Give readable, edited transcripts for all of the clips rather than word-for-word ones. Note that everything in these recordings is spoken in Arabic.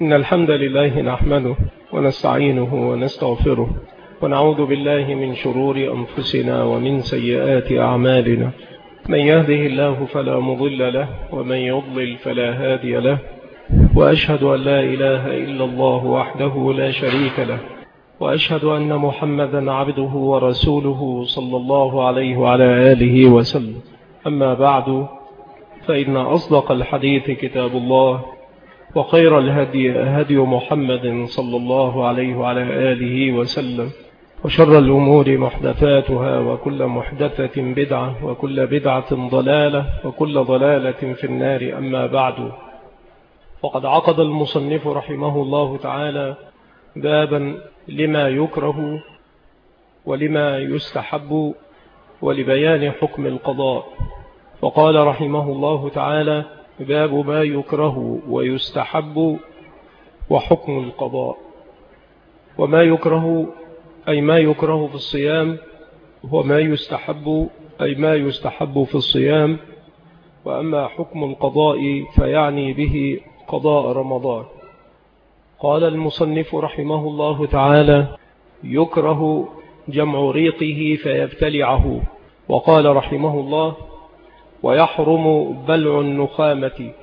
إن الحمد لله نحمده ونستعينه ونستغفره ونعوذ بالله من شرور أنفسنا ومن سيئات أعمالنا. من يهده الله فلا مضل له ومن يضلل فلا هادي له، وأشهد أن لا إله إلا الله وحده لا شريك له، وأشهد أن محمدا عبده ورسوله صلى الله عليه وعلى آله وسلم. أما بعد، فإن أصدق الحديث كتاب الله، وخير الهدي هدي محمد صلى الله عليه وعلى آله وسلم، وشر الأمور محدثاتها، وكل محدثة بدعة، وكل بدعة ضلالة، وكل ضلالة في النار. أما بعد، وقد عقد المصنف رحمه الله تعالى بابا لما يكره ولما يستحب ولبيان حكم القضاء. وقال رحمه الله تعالى: باب ما يكره ويستحب وحكم القضاء. وما يكره أي ما يكره في الصيام، وما يستحب أي ما يستحب في الصيام. وأما حكم القضاء فيعني به قضاء رمضان. قال المصنف رحمه الله تعالى: يكره جمع ريقه فيبتلعه. وقال رحمه الله: ويحرم بلع النخامة.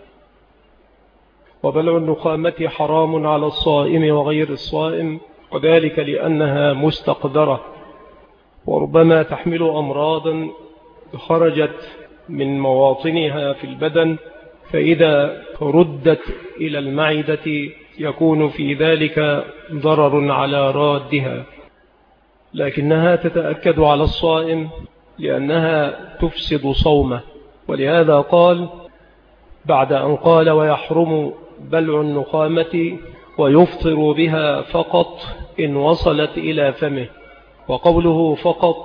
وبلع النخامة حرام على الصائم وغير الصائم، وذلك لأنها مستقذرة، وربما تحمل أمراضا خرجت من مواطنها في البدن، فإذا ردت إلى المعدة يكون في ذلك ضرر على رادها، لكنها تتأكد على الصائم لأنها تفسد صومه. ولهذا قال بعد أن قال: ويحرم بلع النخامة ويفطر بها فقط إن وصلت إلى فمه. وقوله فقط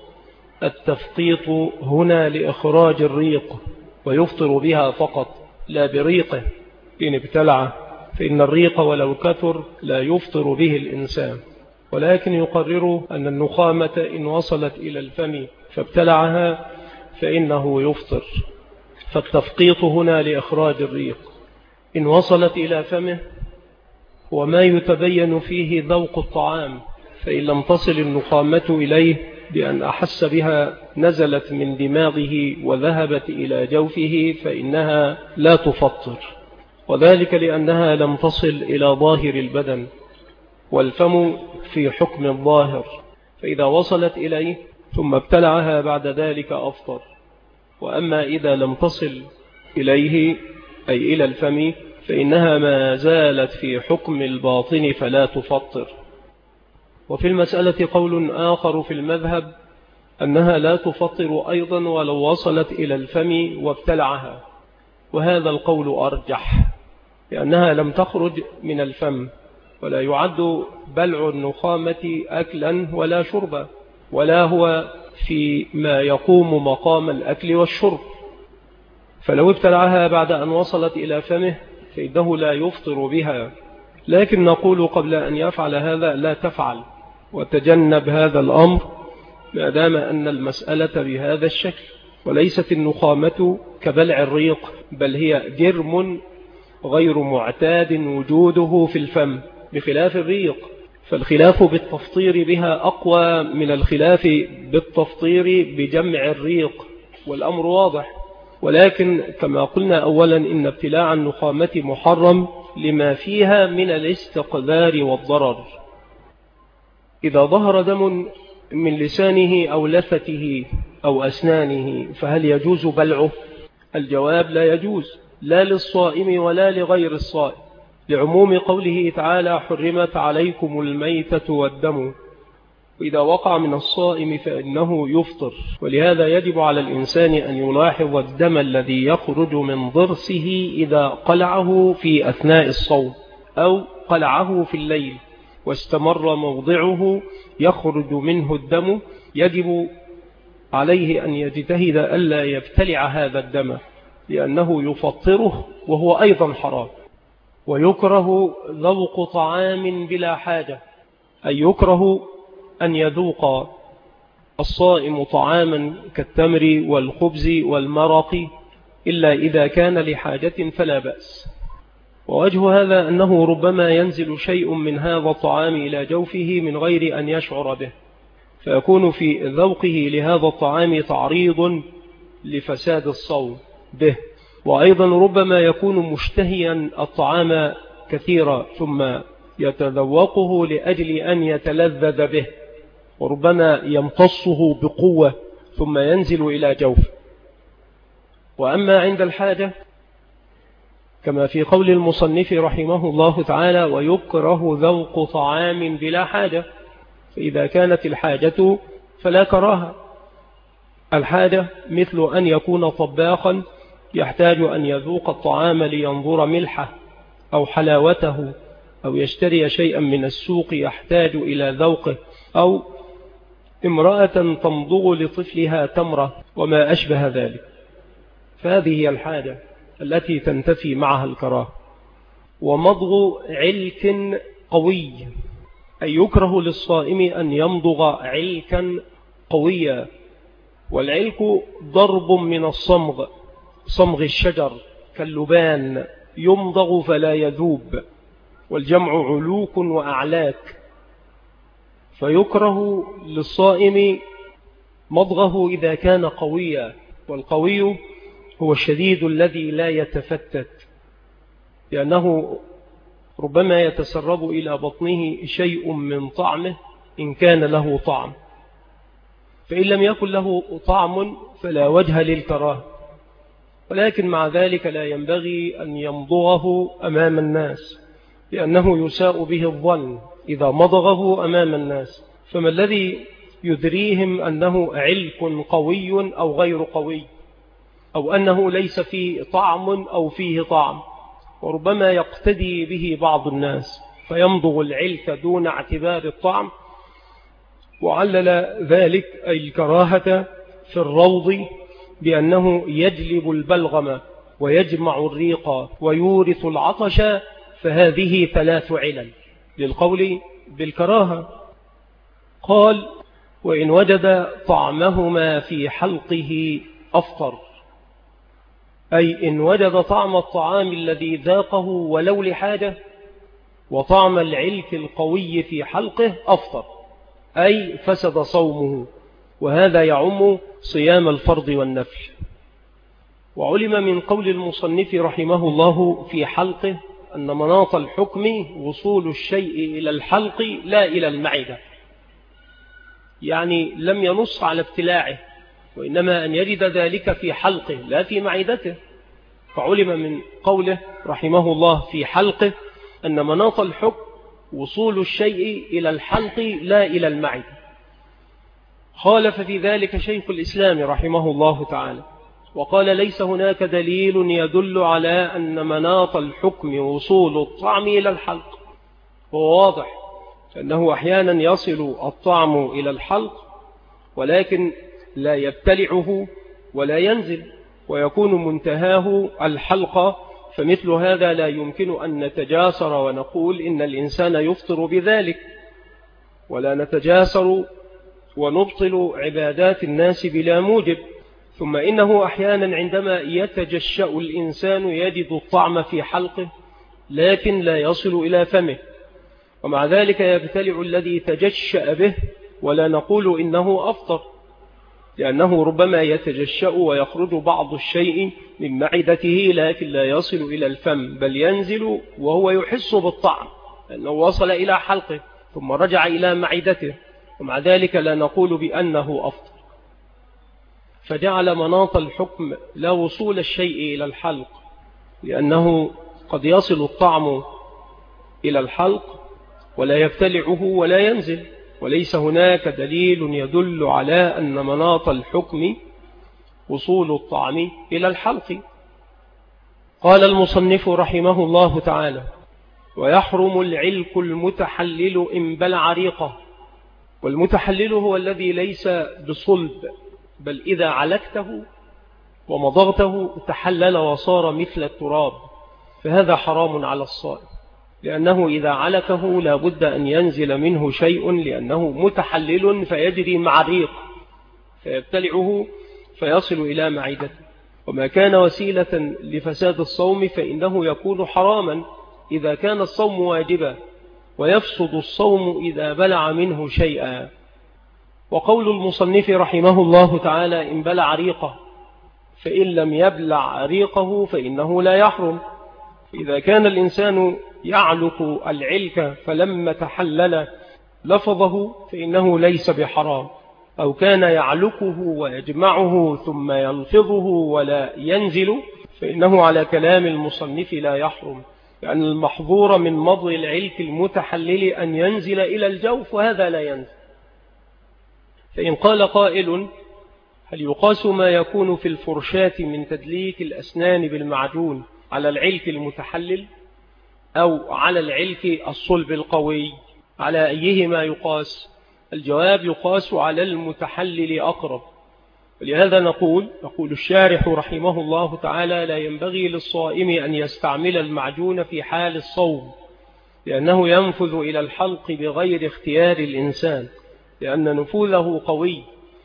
التفقيط هنا لإخراج الريق، ويفطر بها فقط لا بريقه إن ابتلع، فإن الريق ولو كثر لا يفطر به الإنسان، ولكن يقرر أن النخامة إن وصلت إلى الفم فابتلعها فإنه يفطر. فالتفقيط هنا لإخراج الريق. إن وصلت إلى فمه وما يتبين فيه ذوق الطعام، فإن لم تصل النخامة إليه بأن أحس بها نزلت من دماغه وذهبت إلى جوفه فإنها لا تفطر، وذلك لأنها لم تصل إلى ظاهر البدن، والفم في حكم الظاهر، فإذا وصلت إليه ثم ابتلعها بعد ذلك أفطر. وأما إذا لم تصل إليه أي إلى الفم فإنها ما زالت في حكم الباطن فلا تفطر. وفي المسألة قول آخر في المذهب أنها لا تفطر أيضا ولو وصلت إلى الفم وابتلعها، وهذا القول أرجح، لأنها لم تخرج من الفم، ولا يعد بلع النخامة أكلا ولا شربا، ولا هو في ما يقوم مقام الأكل والشرب. فلو ابتلعها بعد أن وصلت إلى فمه فإنه لا يفطر بها، لكن نقول قبل أن يفعل هذا لا تفعل، وتجنب هذا الأمر ما دام أن المسألة بهذا الشكل. وليست النخامة كبلع الريق، بل هي جرم غير معتاد وجوده في الفم، بخلاف الريق، فالخلاف بالتفطير بها أقوى من الخلاف بالتفطير بجمع الريق، والأمر واضح. ولكن كما قلنا أولا إن ابتلاع النخامة محرم لما فيها من الاستقذار والضرر. إذا ظهر دم من لسانه أو لثته أو أسنانه فهل يجوز بلعه؟ الجواب: لا يجوز، لا للصائم ولا لغير الصائم، لعموم قوله تعالى: حرمت عليكم الميتة والدم. وإذا وقع من الصائم فإنه يفطر، ولهذا يجب على الإنسان أن يلاحظ الدم الذي يخرج من ضرسه إذا قلعه في أثناء الصوم أو قلعه في الليل واستمر موضعه يخرج منه الدم، يجب عليه أن يجتهد ألا يبتلع هذا الدم، لأنه يفطره وهو أيضا حرام. ويكره ذوق طعام بلا حاجة، أي يكره أن يذوق الصائم طعاما كالتمر والخبز والمرق إلا إذا كان لحاجة فلا بأس. ووجه هذا أنه ربما ينزل شيء من هذا الطعام إلى جوفه من غير أن يشعر به، فيكون في ذوقه لهذا الطعام تعريض لفساد الصوم به. وأيضا ربما يكون مشتهيا الطعام كثيرا ثم يتذوقه لأجل أن يتلذذ به، وربما يمتصه بقوة ثم ينزل إلى جوفه. وأما عند الحاجة كما في قول المصنف رحمه الله تعالى: ويكره ذوق طعام بلا حاجة، فإذا كانت الحاجة فلا كراهة. الحاجة مثل أن يكون طباخا يحتاج أن يذوق الطعام لينظر ملحه أو حلاوته، أو يشتري شيئا من السوق يحتاج إلى ذوقه، أو امرأة تمضغ لطفلها تمرة وما أشبه ذلك، فهذه هي الحاجة التي تنتفي معها الكراهة. ومضغ علك قوي، أي يكره للصائم أن يمضغ علكا قويا. والعلك ضرب من الصمغ، صمغ الشجر كاللبان، يمضغ فلا يذوب، والجمع علوك وأعلاك. فيكره للصائم مضغه إذا كان قويا، والقوي هو الشديد الذي لا يتفتت، لأنه ربما يتسرب إلى بطنه شيء من طعمه إن كان له طعم، فإن لم يكن له طعم فلا وجه للكراهة. ولكن مع ذلك لا ينبغي أن يمضغه أمام الناس، لأنه يساء به الظن إذا مضغه أمام الناس، فما الذي يدريهم أنه علك قوي أو غير قوي، أو أنه ليس فيه طعم أو فيه طعم؟ وربما يقتدي به بعض الناس فيمضغ العلك دون اعتبار الطعم. وعلل ذلك أي الكراهة في الروض بأنه يجلب البلغم ويجمع الريق ويورث العطش، فهذه 3 علل للقول بالكراهة. قال: وإن وجد طعمهما في حلقه أفطر، أي إن وجد طعم الطعام الذي ذاقه ولو لحاجة وطعم العلك القوي في حلقه أفطر، أي فسد صومه، وهذا يعم صيام الفرض والنفل. وعلم من قول المصنف رحمه الله في حلقه أن مناط الحكم وصول الشيء إلى الحلق لا إلى المعدة، يعني لم ينص على ابتلاعه، وإنما أن يجد ذلك في حلقه لا في معدته. فعلم من قوله رحمه الله في حلقه أن مناط الحكم وصول الشيء إلى الحلق لا إلى المعدة. خالف في ذلك شيخ الإسلام رحمه الله تعالى وقال: ليس هناك دليل يدل على أن مناط الحكم وصول الطعم إلى الحلق. هو واضح أنه أحيانا يصل الطعم إلى الحلق ولكن لا يبتلعه ولا ينزل، ويكون منتهاه الحلقة، فمثل هذا لا يمكن أن نتجاسر ونقول إن الإنسان يفطر بذلك، ولا نتجاسر ونبطل عبادات الناس بلا موجب. ثم إنه أحيانا عندما يتجشأ الإنسان يجد الطعم في حلقه لكن لا يصل إلى فمه، ومع ذلك يبتلع الذي تجشأ به، ولا نقول إنه أفطر، لأنه ربما يتجشأ ويخرج بعض الشيء من معدته لكن لا يصل إلى الفم، بل ينزل وهو يحس بالطعم لأنه وصل إلى حلقه ثم رجع إلى معدته، ومع ذلك لا نقول بأنه أفطر. فجعل مناط الحكم لا وصول الشيء إلى الحلق، لأنه قد يصل الطعم إلى الحلق ولا يبتلعه ولا ينزل، وليس هناك دليل يدل على أن مناط الحكم وصول الطعم إلى الحلق. قال المصنف رحمه الله تعالى: ويحرم العلك المتحلل إن بلع ريقه. والمتحلل هو الذي ليس بصلب، بل إذا علكته ومضغته تحلل وصار مثل التراب، فهذا حرام على الصائم، لأنه إذا علكه لا بد أن ينزل منه شيء، لأنه متحلل فيجري مع الريق فيبتلعه فيصل إلى معدته، وما كان وسيلة لفساد الصوم فإنه يكون حراما، إذا كان الصوم واجبا، ويفسد الصوم إذا بلع منه شيئا. وقول المصنف رحمه الله تعالى: إن بلع ريقه، فإن لم يبلع ريقه فإنه لا يحرم. إذا كان الإنسان يعلق العلك فلما تحلل لفظه فإنه ليس بحرام، أو كان يعلقه ويجمعه ثم يلفظه ولا ينزل فإنه على كلام المصنف لا يحرم، لأن المحظور من مضغ العلك المتحلل أن ينزل إلى الجوف، وهذا لا ينزل. فإن قال قائل: هل يقاس ما يكون في الفرشاة من تدليك الأسنان بالمعجون على العلك المتحلل أو على العلك الصلب القوي؟ على أيهما يقاس؟ الجواب: يقاس على المتحلل أقرب. ولهذا نقول الشارح رحمه الله تعالى: لا ينبغي للصائم أن يستعمل المعجون في حال الصوم، لأنه ينفذ إلى الحلق بغير اختيار الإنسان، لأن نفوذه قوي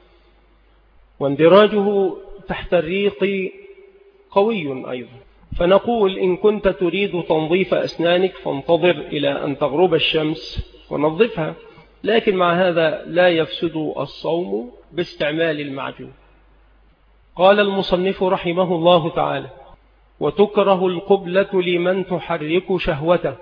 واندراجه تحت الريق قوي أيضا. فنقول: إن كنت تريد تنظيف أسنانك فانتظر إلى أن تغرب الشمس ونظفها، لكن مع هذا لا يفسد الصوم باستعمال المعجون. قال المصنف رحمه الله تعالى: وتكره القبلة لمن تحرك شهوته.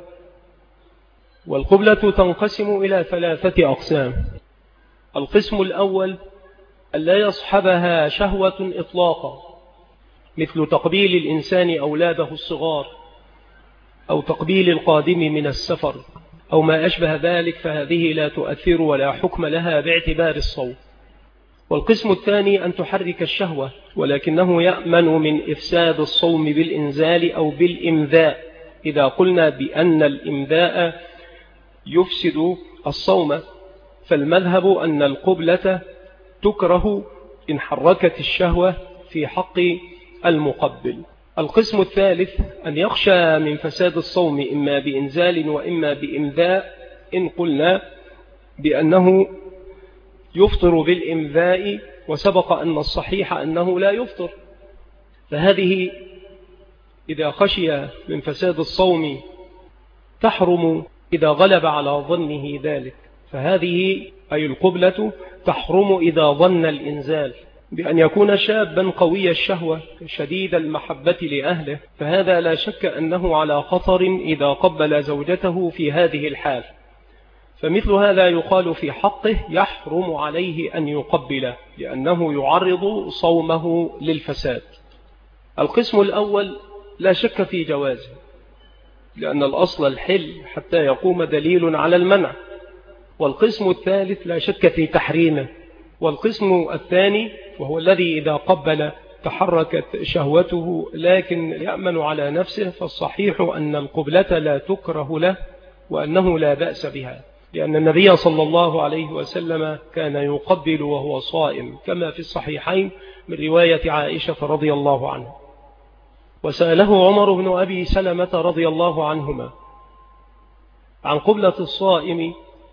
والقبلة تنقسم إلى 3 أقسام. القسم الأول: ألا يصحبها شهوة إطلاقا، مثل تقبيل الإنسان أولاده الصغار، أو تقبيل القادم من السفر، أو ما أشبه ذلك، فهذه لا تؤثر ولا حكم لها باعتبار الصوم. والقسم الثاني: أن تحرك الشهوة، ولكنه يأمن من إفساد الصوم بالإنزال أو بالإمذاء، إذا قلنا بأن الإمذاء يفسد الصوم، فالمذهب أن القبلة تكره إن حركت الشهوة في حق المقبل. القسم الثالث: أن يخشى من فساد الصوم إما بإنزال وإما بإمذاء، إن قلنا بأنه يفطر بالإمذاء، وسبق أن الصحيح أنه لا يفطر، فهذه إذا خشي من فساد الصوم تحرم إذا غلب على ظنه ذلك، فهذه أي القبلة تحرم إذا ظن الإنزال، بأن يكون شابا قوي الشهوة شديد المحبة لأهله، فهذا لا شك أنه على خطر إذا قبل زوجته في هذه الحال، فمثل هذا يقال في حقه يحرم عليه أن يقبله، لأنه يعرض صومه للفساد. القسم الأول لا شك في جوازه، لأن الأصل الحل حتى يقوم دليل على المنع. والقسم الثالث لا شك في تحريمه. والقسم الثاني وهو الذي إذا قبل تحركت شهوته لكن يأمن على نفسه، فالصحيح أن القبلة لا تكره له وأنه لا بأس بها، لأن النبي صلى الله عليه وسلم كان يقبل وهو صائم، كما في الصحيحين من رواية عائشة رضي الله عنها. وسأله عمر بن أبي سلمة رضي الله عنهما عن قبلة الصائم،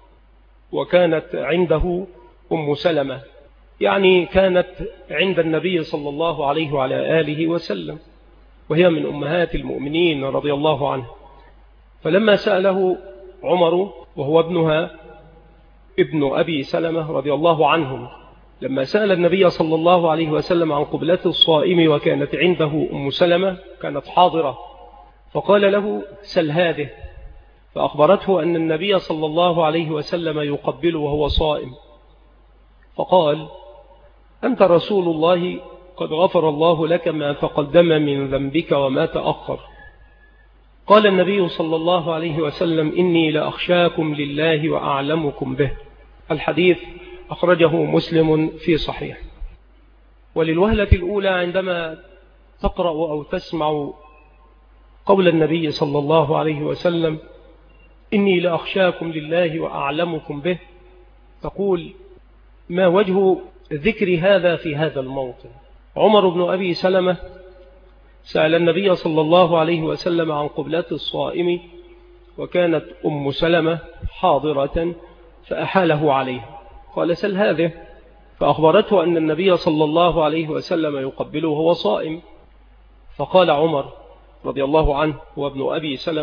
وكانت عنده أم سلمة، يعني كانت عند النبي صلى الله عليه وعلى آله وسلم، وهي من أمهات المؤمنين رضي الله عنها. فلما سأله عمر وهو ابنها ابن أبي سلمة رضي الله عنهم، لما سأل النبي صلى الله عليه وسلم عن قبلة الصائم وكانت عنده أم سلمة كانت حاضرة، فقال له: سل هذه. فأخبرته أن النبي صلى الله عليه وسلم يقبل وهو صائم، فقال: أنت رسول الله، قد غفر الله لك ما تقدم من ذنبك وما تأخر. قال النبي صلى الله عليه وسلم: إني لأخشاكم لله وأعلمكم به. الحديث أخرجه مسلم في صحيح. وللوهلة الأولى عندما تقرأ أو تسمع قول النبي صلى الله عليه وسلم: إني لأخشاكم لله وأعلمكم به، تقول: ما وجه ذكر هذا في هذا الموطن؟ عمر بن أبي سلمة سأل النبي صلى الله عليه وسلم عن قبلة الصائم، وكانت أم سلمة حاضرة فأحاله عليها، قال: سل هذه. فأخبرته أن النبي صلى الله عليه وسلم يقبله وهو صائم، فقال عمر رضي الله عنه وابن أبي سلمة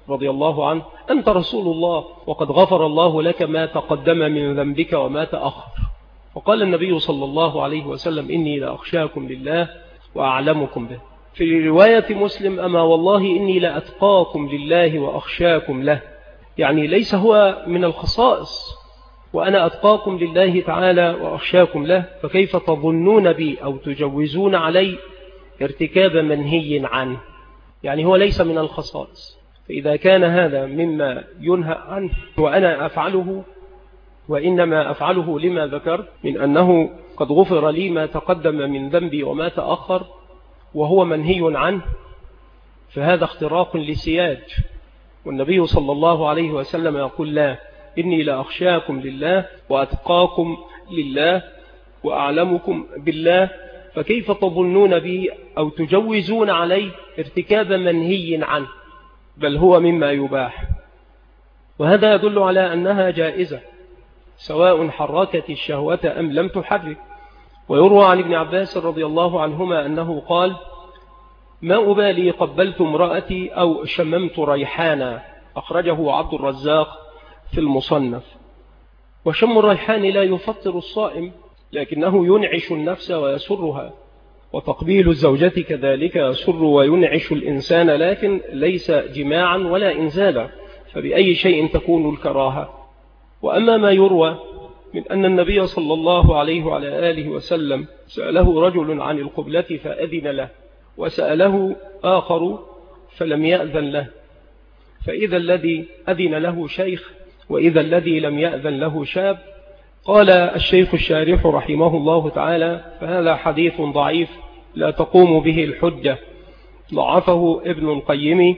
رضي الله عنه: أنت رسول الله وقد غفر الله لك ما تقدم من ذنبك وما تأخر. فقال النبي صلى الله عليه وسلم: إني لأخشاكم لله وأعلمكم به. في رواية مسلم: أما والله إني لأتقاكم لله وأخشاكم له. يعني ليس هو من الخصائص وأنا أتقاكم لله تعالى وأخشاكم له، فكيف تظنون بي أو تجوزون علي ارتكاب منهي عنه؟ يعني هو ليس من الخصائص. فإذا كان هذا مما ينهى عنه وأنا أفعله، وإنما أفعله لما ذكر من أنه قد غفر لي ما تقدم من ذنبي وما تأخر وهو منهي عنه، فهذا اختراق لسياج. والنبي صلى الله عليه وسلم يقول: لا، إني لأخشاكم لله وأتقاكم لله وأعلمكم بالله، فكيف تظنون بي أو تجوزون علي ارتكاب منهي عنه؟ بل هو مما يباح. وهذا يدل على أنها جائزة سواء حركت الشهوة أم لم تحرك. ويروى عن ابن عباس رضي الله عنهما أنه قال: ما أبالي قبلت امرأتي أو شممت ريحانا. أخرجه عبد الرزاق في المصنف. وشم الريحان لا يفطر الصائم، لكنه ينعش النفس ويسرها، وتقبيل الزوجة كذلك يسر وينعش الإنسان، لكن ليس جماعا ولا إنزالا، فبأي شيء تكون الكراهة. وأما ما يروى من أن النبي صلى الله عليه وعلى آله وسلم سأله رجل عن القبلة فأذن له، وسأله آخر فلم يأذن له، فإذا الذي أذن له شيخ وإذا الذي لم يأذن له شاب. قال الشيخ الشارح رحمه الله تعالى: فهذا حديث ضعيف لا تقوم به الحجة. ضعفه ابن القيم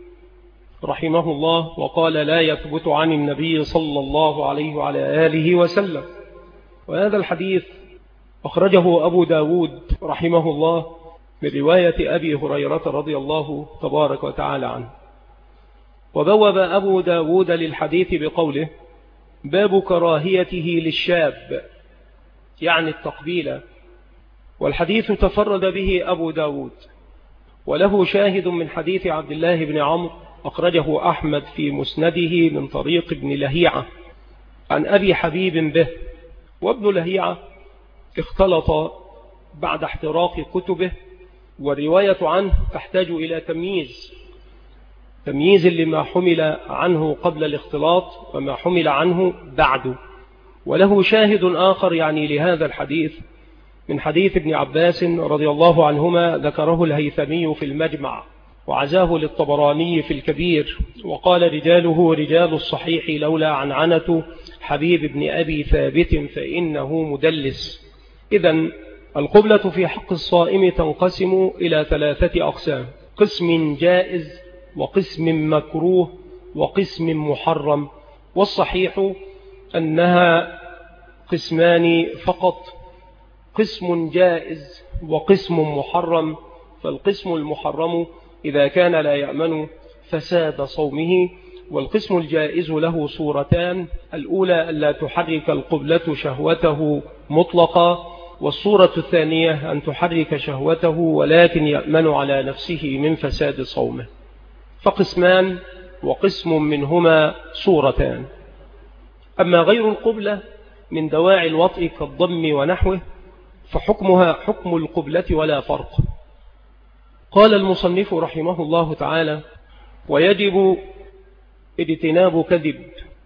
رحمه الله، وقال: لا يثبت عن النبي صلى الله عليه وعلى آله وسلم. وهذا الحديث أخرجه أبو داود رحمه الله من رواية أبي هريرة رضي الله تبارك وتعالى عنه. وبوب أبو داود للحديث بقوله: باب كراهيته للشاب، يعني التقبيل. والحديث تفرد به أبو داود، وله شاهد من حديث عبد الله بن عمرو أخرجه أحمد في مسنده من طريق ابن لهيعة عن أبي حبيب به. وابن لهيعة اختلط بعد احتراق كتبه، والرواية عنه تحتاج إلى تمييز لما حمل عنه قبل الاختلاط وما حمل عنه بعد. وله شاهد آخر يعني لهذا الحديث من حديث ابن عباس رضي الله عنهما، ذكره الهيثمي في المجمع وعزاه للطبراني في الكبير، وقال: رجاله رجال الصحيح لولا عنعنة حبيب بن أبي ثابت فإنه مدلس. إذن القبلة في حق الصائم تنقسم إلى 3 أقسام: قسم جائز وقسم مكروه وقسم محرم. والصحيح أنها قسمان فقط: قسم جائز وقسم محرم. فالقسم المحرم إذا كان لا يأمن فساد صومه. والقسم الجائز له صورتان: الأولى ألا تحرك القبلة شهوته مطلقا، والصورة الثانية أن تحرك شهوته ولكن يأمن على نفسه من فساد صومه. فقسمان، وقسم منهما صورتان. أما غير القبلة من دواعي الوطء كالضم ونحوه فحكمها حكم القبلة ولا فرق. قال المصنف رحمه الله تعالى: ويجب اجتناب كذب.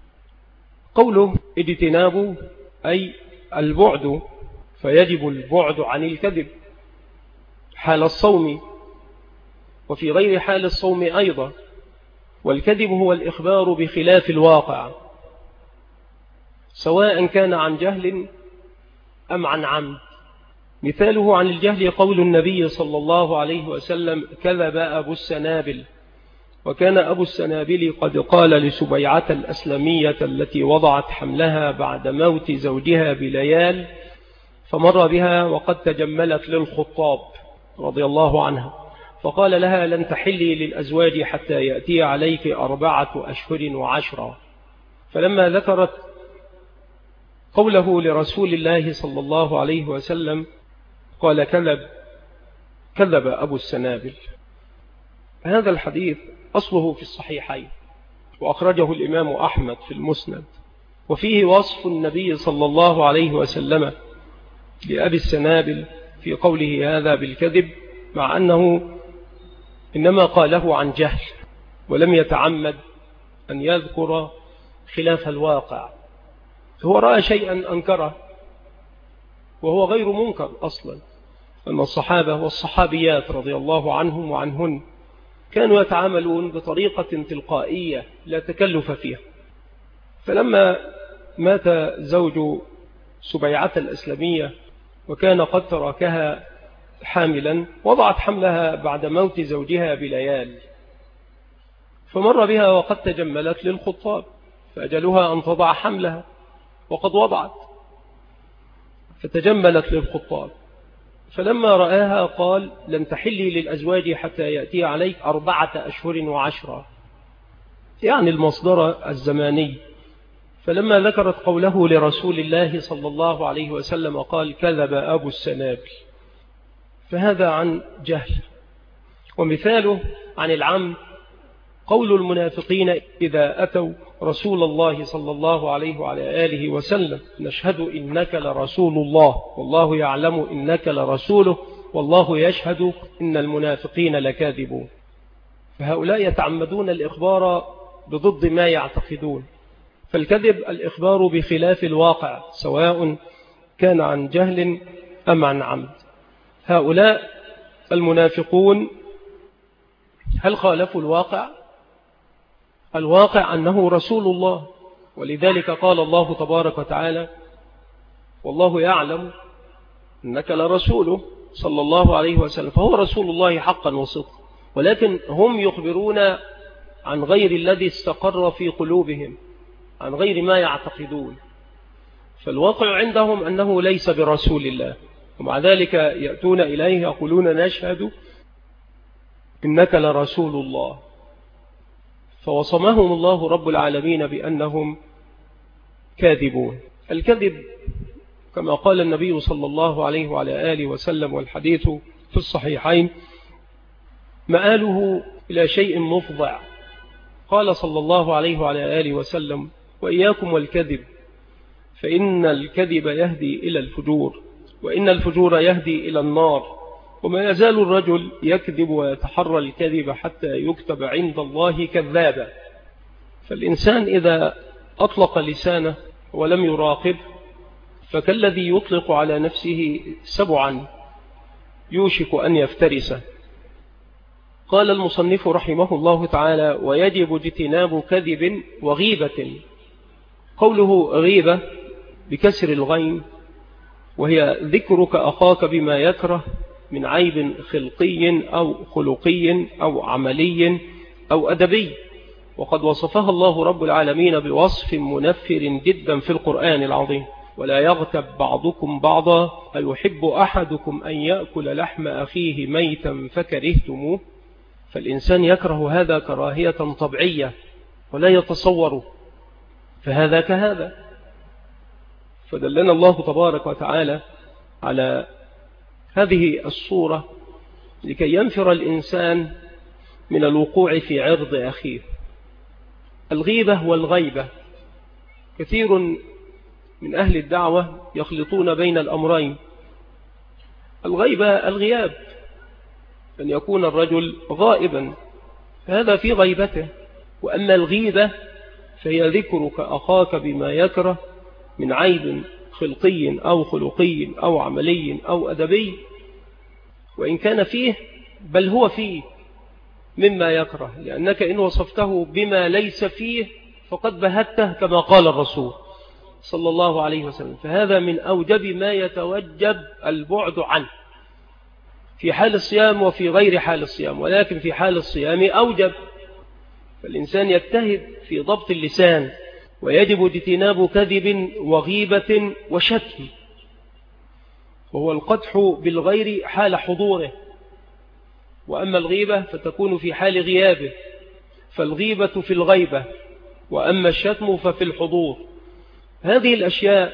قوله اجتناب أي البعد، فيجب البعد عن الكذب حال الصوم وفي غير حال الصوم أيضا. والكذب هو الإخبار بخلاف الواقع، سواء كان عن جهل أم عن عمد. مثاله عن الجهل قول النبي صلى الله عليه وسلم: كذب أبو السنابل. وكان أبو السنابل قد قال لسبيعة الأسلمية التي وضعت حملها بعد موت زوجها بليال، فمر بها وقد تجملت للخطاب رضي الله عنها، فقال لها: لن تحلي للأزواج حتى يأتي عليك 4 أشهر و10. فلما ذكرت قوله لرسول الله صلى الله عليه وسلم قال: كذب أبو السنابل. هذا الحديث أصله في الصحيحين، وأخرجه الإمام أحمد في المسند، وفيه وصف النبي صلى الله عليه وسلم لأبي السنابل في قوله هذا بالكذب، مع أنه إنما قاله عن جهل ولم يتعمد أن يذكر خلاف الواقع. هو رأى شيئا أنكره وهو غير منكر أصلا، أن الصحابة والصحابيات رضي الله عنهم وعنهن كانوا يتعاملون بطريقة تلقائية لا تكلف فيها. فلما مات زوج سبيعة الأسلمية وكان قد تركها حاملا، وضعت حملها بعد موت زوجها بليال، فمر بها وقد تجملت للخطاب، فأجلها أن تضع حملها وقد وضعت، فتجملت للخطاب، فلما رآها قال لن تحلي للأزواج حتى يأتي عليك 4 أشهر و10، يعني المصدر الزماني. فلما ذكرت قوله لرسول الله صلى الله عليه وسلم قال كذب أبو السنابل، فهذا عن جهل. ومثاله عن العم قول المنافقين إذا أتوا رسول الله صلى الله عليه وعلى آله وسلم نشهد إنك لرسول الله والله يعلم إنك لرسوله والله يشهد إن المنافقين لكاذبون. فهؤلاء يتعمدون الإخبار بضد ما يعتقدون، فالكذب الإخبار بخلاف الواقع سواء كان عن جهل أم عن عمد. هؤلاء المنافقون هل خالفوا الواقع؟ الواقع أنه رسول الله، ولذلك قال الله تبارك وتعالى والله يعلم إنك لرسوله صلى الله عليه وسلم، فهو رسول الله حقا وصدقا، ولكن هم يخبرون عن غير الذي استقر في قلوبهم، عن غير ما يعتقدون، فالواقع عندهم أنه ليس برسول الله، ومع ذلك يأتون إليه يقولون نشهد إنك لرسول الله. فوصمهم الله رب العالمين بأنهم كاذبون. الكذب كما قال النبي صلى الله عليه وعلى آله وسلم، والحديث في الصحيحين، مآله إلى شيء مفضع. قال صلى الله عليه وعلى آله وسلم وإياكم والكذب فإن الكذب يهدي إلى الفجور وإن الفجور يهدي إلى النار، وما يزال الرجل يكذب ويتحرى الكذب حتى يكتب عند الله كذابا. فالإنسان إذا أطلق لسانه ولم يراقب فكالذي يطلق على نفسه سبعا يوشك أن يفترسه. قال المصنف رحمه الله تعالى ويجب اجتناب كذب وغيبة. قوله غيبة بكسر الغين، وهي ذكرك أخاك بما يكره من عيب خلقي أو خلقي أو عملي أو أدبي، وقد وصفها الله رب العالمين بوصف منفر جدا في القرآن العظيم ولا يغتب بعضكم بعضا أيحب أحدكم أن يأكل لحم أخيه ميتا فكرهتموه. فالإنسان يكره هذا كراهية طبيعية ولا يتصوره، فهذا كهذا. فدلنا الله تبارك وتعالى على هذه الصورة لكي ينفر الإنسان من الوقوع في عرض أخيه. الغيبة والغيبة، كثير من أهل الدعوة يخلطون بين الأمرين. الغيبة الغياب، أن يكون الرجل غائبا فهذا في غيبته، وأما الغيبة فهي ذكرك أخاك بما يكره من عيب خلقي أو خلقي أو عملي أو أدبي، وإن كان فيه بل هو فيه مما يكره، لأنك إن وصفته بما ليس فيه فقد بهته كما قال الرسول صلى الله عليه وسلم، فهذا من أوجب ما يتوجب البعد عنه في حال الصيام وفي غير حال الصيام، ولكن في حال الصيام أوجب. فالإنسان يجتهد في ضبط اللسان، ويجب اجتناب كذب وغيبة وشتم، وهو القدح بالغير حال حضوره، وأما الغيبة فتكون في حال غيابه، فالغيبة في الغيبة، وأما الشتم ففي الحضور. هذه الأشياء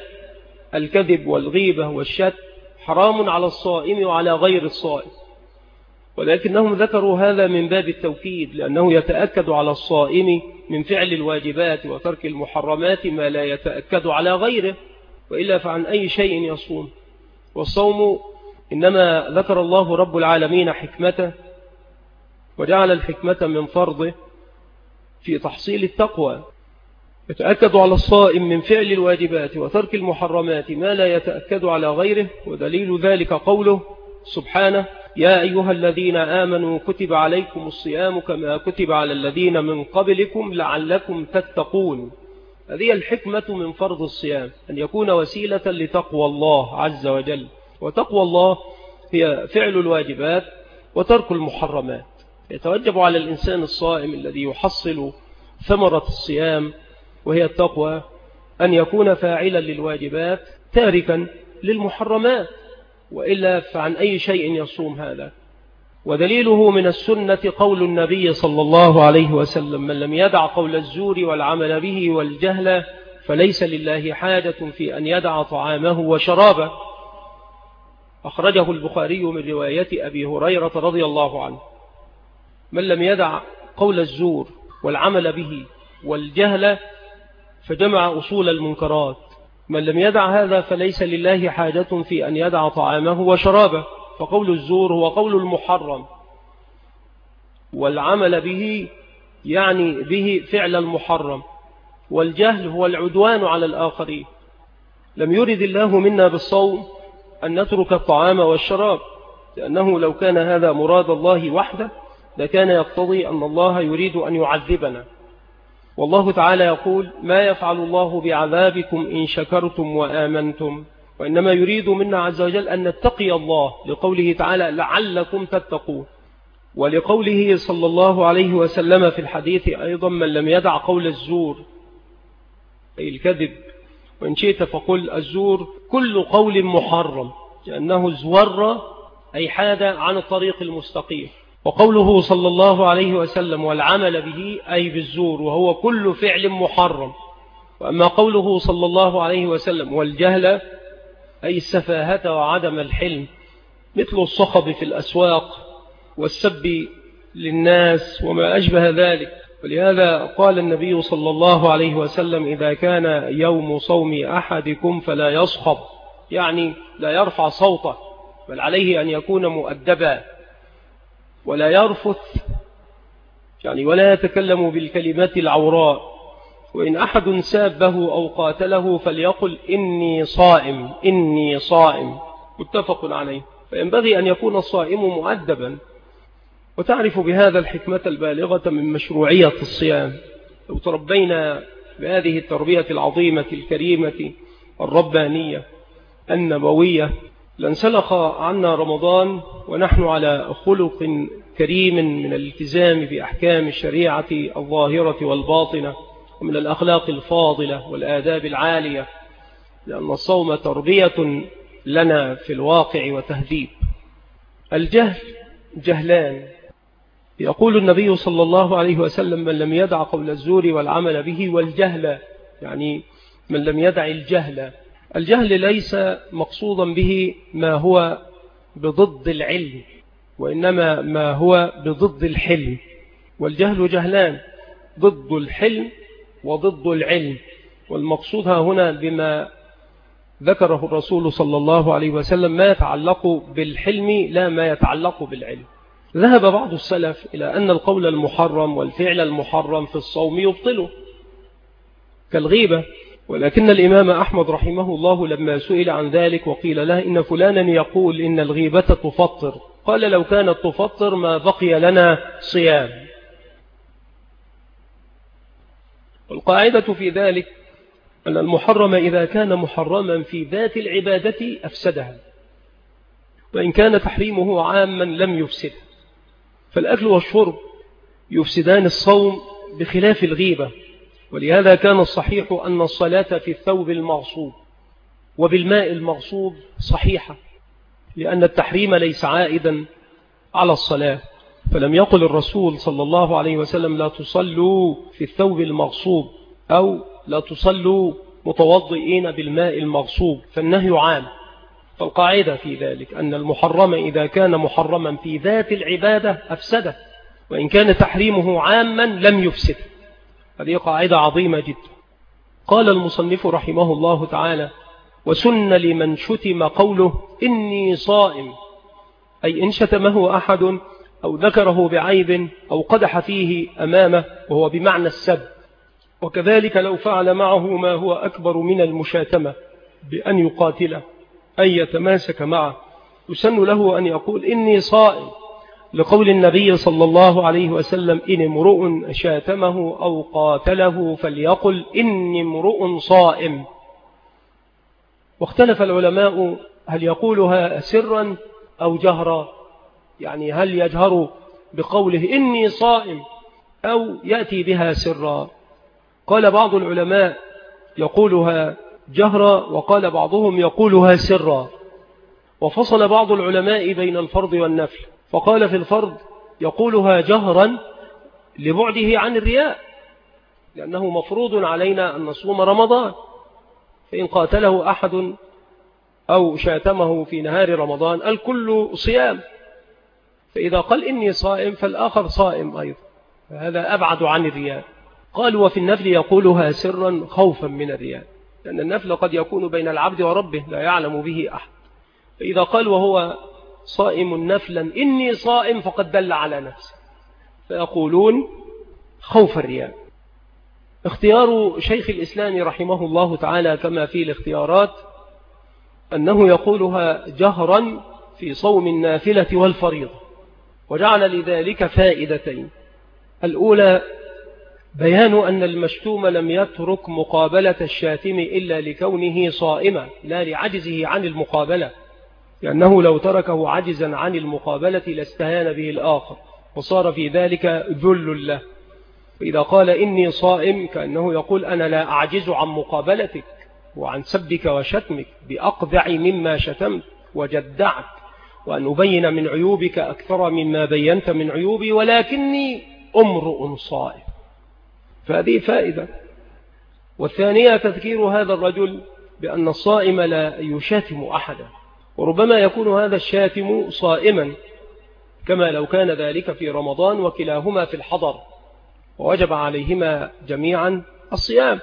الكذب والغيبة والشتم حرام على الصائم وعلى غير الصائم، ولكنهم ذكروا هذا من باب التوكيد، لأنه يتأكد على الصائم من فعل الواجبات وترك المحرمات ما لا يتأكد على غيره، وإلا فعن أي شيء يصوم. والصوم إنما ذكر الله رب العالمين حكمته وجعل الحكمة من فرضه في تحصيل التقوى. يتأكد على الصائم من فعل الواجبات وترك المحرمات ما لا يتأكد على غيره، ودليل ذلك قوله سبحانه: يا أيها الذين آمنوا كتب عليكم الصيام كما كتب على الذين من قبلكم لعلكم تتقون. هذه الحكمة من فرض الصيام، أن يكون وسيلة لتقوى الله عز وجل، وتقوى الله هي فعل الواجبات وترك المحرمات. يتوجب على الإنسان الصائم الذي يحصل ثمرة الصيام وهي التقوى أن يكون فاعلا للواجبات تاركا للمحرمات، وإلا فعن أي شيء يصوم هذا. ودليله من السنة قول النبي صلى الله عليه وسلم: من لم يدع قول الزور والعمل به والجهل فليس لله حاجة في أن يدع طعامه وشرابه. أخرجه البخاري من رواية أبي هريرة رضي الله عنه. من لم يدع قول الزور والعمل به والجهل فجمع أصول المنكرات. من لم يدع هذا فليس لله حاجة في أن يدع طعامه وشرابه، فقول الزور هو قول المحرم، والعمل به يعني به فعل المحرم، والجهل هو العدوان على الآخرين. لم يرد الله منا بالصوم أن نترك الطعام والشراب، لأنه لو كان هذا مراد الله وحده لكان يقتضي أن الله يريد أن يعذبنا. والله تعالى يقول: ما يفعل الله بعذابكم إن شكرتم وآمنتم، وإنما يريد منا عز وجل أن نتقي الله، لقوله تعالى: لعلكم تتقون. ولقوله صلى الله عليه وسلم في الحديث أيضا: من لم يدع قول الزور أي الكذب، وإن شئت فقل الزور كل قول محرم، لأنه زور أي حاد عن الطريق المستقيم. وقوله صلى الله عليه وسلم: والعمل به أي بالزور، وهو كل فعل محرم. وأما قوله صلى الله عليه وسلم: والجهل أي السفاهة وعدم الحلم، مثل الصخب في الأسواق والسب للناس وما أشبه ذلك. ولهذا قال النبي صلى الله عليه وسلم: إذا كان يوم صوم أحدكم فلا يصخب، يعني لا يرفع صوته، بل عليه أن يكون مؤدبا ولا يرفث، يعني ولا يتكلم بالكلمات العوراء. وإن أحد سابه أو قاتله فليقل: إني صائم إني صائم، متفق عليه. فينبغي أن يكون الصائم مؤدبا. وتعرف بهذا الحكمة البالغة من مشروعية الصيام. لو تربينا بهذه التربية العظيمة الكريمة الربانية النبوية لانسلخ عنا رمضان ونحن على خلق كريم من الالتزام بأحكام الشريعة الظاهرة والباطنة، ومن الأخلاق الفاضلة والآداب العالية، لأن الصوم تربية لنا في الواقع وتهذيب. الجهل جهلان. يقول النبي صلى الله عليه وسلم: من لم يدع قول الزور والعمل به والجهل، يعني من لم يدع الجهل. الجهل ليس مقصودا به ما هو بضد العلم، وإنما ما هو بضد الحلم. والجهل جهلان، ضد الحلم وضد العلم. والمقصود هنا بما ذكره الرسول صلى الله عليه وسلم ما يتعلق بالحلم لا ما يتعلق بالعلم. ذهب بعض السلف إلى أن القول المحرم والفعل المحرم في الصوم يبطله كالغيبة، ولكن الإمام أحمد رحمه الله لما سئل عن ذلك وقيل له: إن فلانا يقول إن الغيبة تفطر، قال: لو كانت تفطر ما بقي لنا صيام. والقاعدة في ذلك أن المحرم إذا كان محرما في ذات العبادة أفسدها، وإن كان تحريمه عاما لم يفسدها. فالأكل والشرب يفسدان الصوم بخلاف الغيبة. ولهذا كان الصحيح أن الصلاة في الثوب المغصوب وبالماء المغصوب صحيحة، لأن التحريم ليس عائدا على الصلاة. فلم يقل الرسول صلى الله عليه وسلم: لا تصلوا في الثوب المغصوب، أو لا تصلوا متوضئين بالماء المغصوب، فالنهي عام. فالقاعدة في ذلك أن المحرم إذا كان محرما في ذات العبادة أفسده، وإن كان تحريمه عاما لم يفسد. هذه قاعدة عظيمة جدا. قال المصنف رحمه الله تعالى: وسن لمن شتم قوله إني صائم، أي إن شتمه أحد أو ذكره بعيب أو قدح فيه أمامه، وهو بمعنى السب. وكذلك لو فعل معه ما هو أكبر من المشاتمة بأن يقاتله أي يتماسك معه، يسن له أن يقول إني صائم، لقول النبي صلى الله عليه وسلم: إن امرؤ شاتمه أو قاتله فليقل إني امرؤ صائم. واختلف العلماء هل يقولها سرا أو جهرا، يعني هل يجهر بقوله إني صائم أو يأتي بها سرا. قال بعض العلماء يقولها جهرا، وقال بعضهم يقولها سرا. وفصل بعض العلماء بين الفرض والنفل، فقال في الفرض يقولها جهرا لبعده عن الرياء، لأنه مفروض علينا أن نصوم رمضان، فإن قاتله أحد أو شاتمه في نهار رمضان الكل صيام، فإذا قال إني صائم فالآخر صائم أيضا، فهذا أبعد عن الرياء. قالوا وفي النفل يقولها سرا خوفا من الرياء، لأن النفل قد يكون بين العبد وربه لا يعلم به أحد، فإذا قال وهو صائم نفلا إني صائم فقد دل على نفسه، فيقولون خوف الرياء. اختيار شيخ الإسلام رحمه الله تعالى كما في الاختيارات أنه يقولها جهرا في صوم النافلة والفريضة، وجعل لذلك فائدتين: الأولى بيان أن المشتوم لم يترك مقابلة الشاتم إلا لكونه صائما لا لعجزه عن المقابلة، لأنه لو تركه عجزا عن المقابلة لاستهان به الآخر وصار في ذلك ذل له. فإذا قال إني صائم كأنه يقول أنا لا أعجز عن مقابلتك وعن سبك وشتمك بأقذع مما شتمت وجدعت، وأن أبين من عيوبك أكثر مما بينت من عيوبي، ولكني امرؤ صائم. فهذه فائدة. والثانية تذكير هذا الرجل بأن الصائم لا يشاتم أحدا، وربما يكون هذا الشاتم صائما كما لو كان ذلك في رمضان وكلاهما في الحضر، ووجب عليهما جميعا الصيام،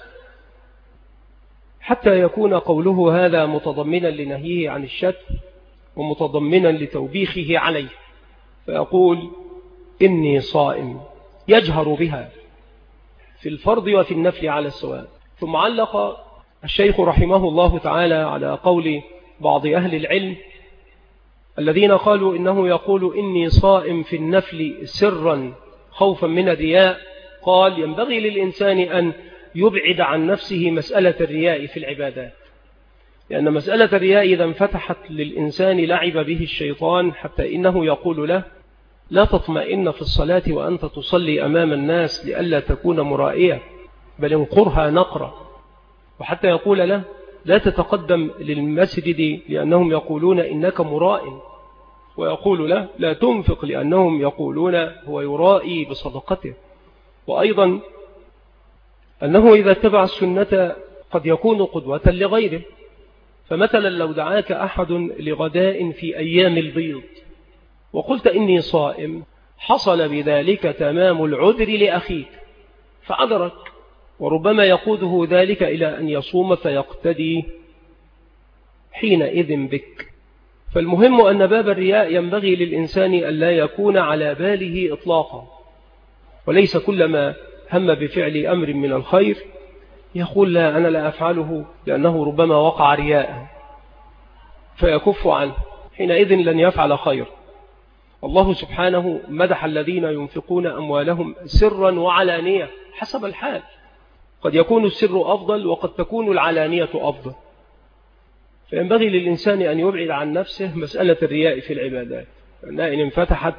حتى يكون قوله هذا متضمنا لنهيه عن الشتم ومتضمنا لتوبيخه عليه، فيقول إني صائم يجهر بها في الفرض وفي النفل على السواء. ثم علق الشيخ رحمه الله تعالى على قول بعض أهل العلم الذين قالوا إنه يقول إني صائم في النفل سرا خوفا من الرياء، قال ينبغي للإنسان أن يبعد عن نفسه مسألة الرياء في العبادات، لأن مسألة الرياء إذا انفتحت للإنسان لعب به الشيطان، حتى إنه يقول له لا تطمئن في الصلاة وأنت تصلي أمام الناس لئلا تكون مرائية، بل انقرها نقرة. وحتى يقول له لا تتقدم للمسجد لأنهم يقولون إنك مراء، ويقول له لا تنفق لأنهم يقولون هو يرائي بصدقته. وأيضا أنه إذا اتبع السنة قد يكون قدوة لغيره، فمثلا لو دعاك أحد لغداء في أيام البيض وقلت إني صائم، حصل بذلك تمام العذر لأخيك فعذرك، وربما يقوده ذلك إلى أن يصوم فيقتدي حينئذ بك. فالمهم أن باب الرياء ينبغي للإنسان أن لا يكون على باله إطلاقا، وليس كلما هم بفعل أمر من الخير يقول لا أنا لا أفعله لأنه ربما وقع رياء فيكف عنه، حينئذ لن يفعل خير. الله سبحانه مدح الذين ينفقون أموالهم سرا وعلانية حسب الحال، قد يكون السر أفضل وقد تكون العلانية أفضل، فينبغي للإنسان أن يبعد عن نفسه مسألة الرياء في العبادات، لأنها إن انفتحت